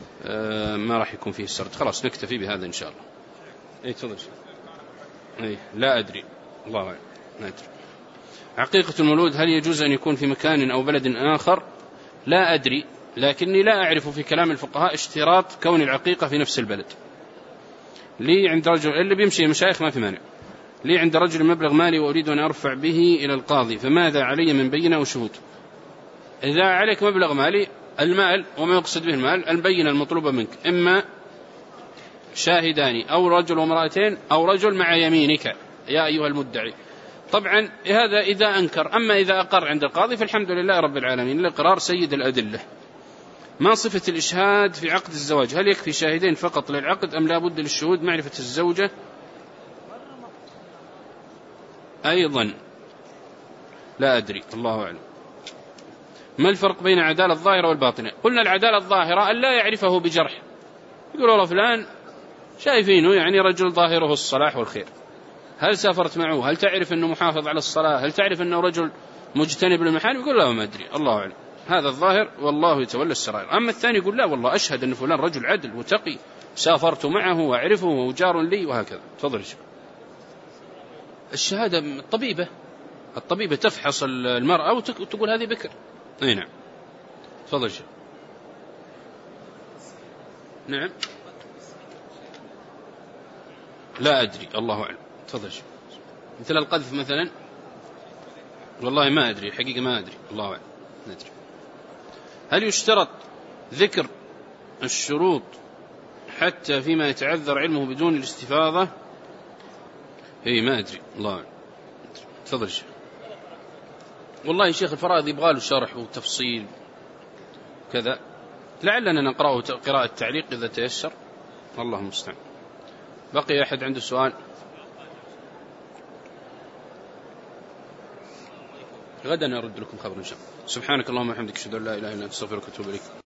ما راح يكون فيه السرد. خلاص نكتفي بهذا إن شاء الله. أي تفضل. أي لا أدري، الله أعلم، لا أدري. عقيقة المولود هل يجوز أن يكون في مكان أو بلد آخر؟ لا أدري، لكني لا أعرف في كلام الفقهاء اشتراط كون العقيقة في نفس البلد. لي عند رجل اللي بيمشي المشايخ ما في مانع، لي عند رجل مبلغ مالي وأريد أن أرفع به إلى القاضي، فماذا علي من بينة وشهود؟ إذا عليك مبلغ مالي، المال وما يقصد به المال، البينة المطلوبة منك إما شاهدان أو رجل وامرأتين أو رجل مع يمينك يا أيها المدعي. طبعا هذا إذا أنكر. أما إذا أقر عند القاضي فالحمد لله رب العالمين، الإقرار سيد الأدلة. ما صفة الإشهاد في عقد الزواج؟ هل يكفي شاهدين فقط للعقد أم لا بد للشهود معرفة الزوجة أيضا؟ لا أدري، الله أعلم. ما الفرق بين العدالة الظاهرة والباطنة؟ قلنا العدالة الظاهرة أن لا يعرفه بجرح، يقول والله فلان شايفينه يعني رجل ظاهره الصلاح والخير. هل سافرت معه؟ هل تعرف أنه محافظ على الصلاة؟ هل تعرف أنه رجل مجتنب للمحارم؟ يقول لا ما أدري، الله أعلم. هذا الظاهر والله يتولى السرائر. أما الثاني يقول لا والله أشهد أن فلان رجل عدل وتقي، سافرت معه وأعرفه وجار لي وهكذا. تفضل. الشهادة الطبيبة الطبيبة تفحص المرأة وتقول هذه بكر. أي نعم. تفضل شيء. نعم. لا أدري، الله أعلم. تفضل شيء. مثل القذف مثلا، والله ما أدري، حقيقة ما أدري، الله أعلم، ما أدري. هل يشترط ذكر الشروط حتى فيما يتعذر علمه بدون الاستفاضة؟ هي ما أدري، الله أعلم. تفضل شيء. والله شيخ الفرائض يبغى له شرح وتفصيل كذا، لعلنا نقرأه قراءة تعليق إذا تيسر، الله المستعان. بقي أحد عنده سؤال؟ غدا أرد لكم خبر إن شاء الله. سبحانك اللهم وبحمدك، أشهد أن لا إله إلا أنت، أستغفرك وأتوب إليك.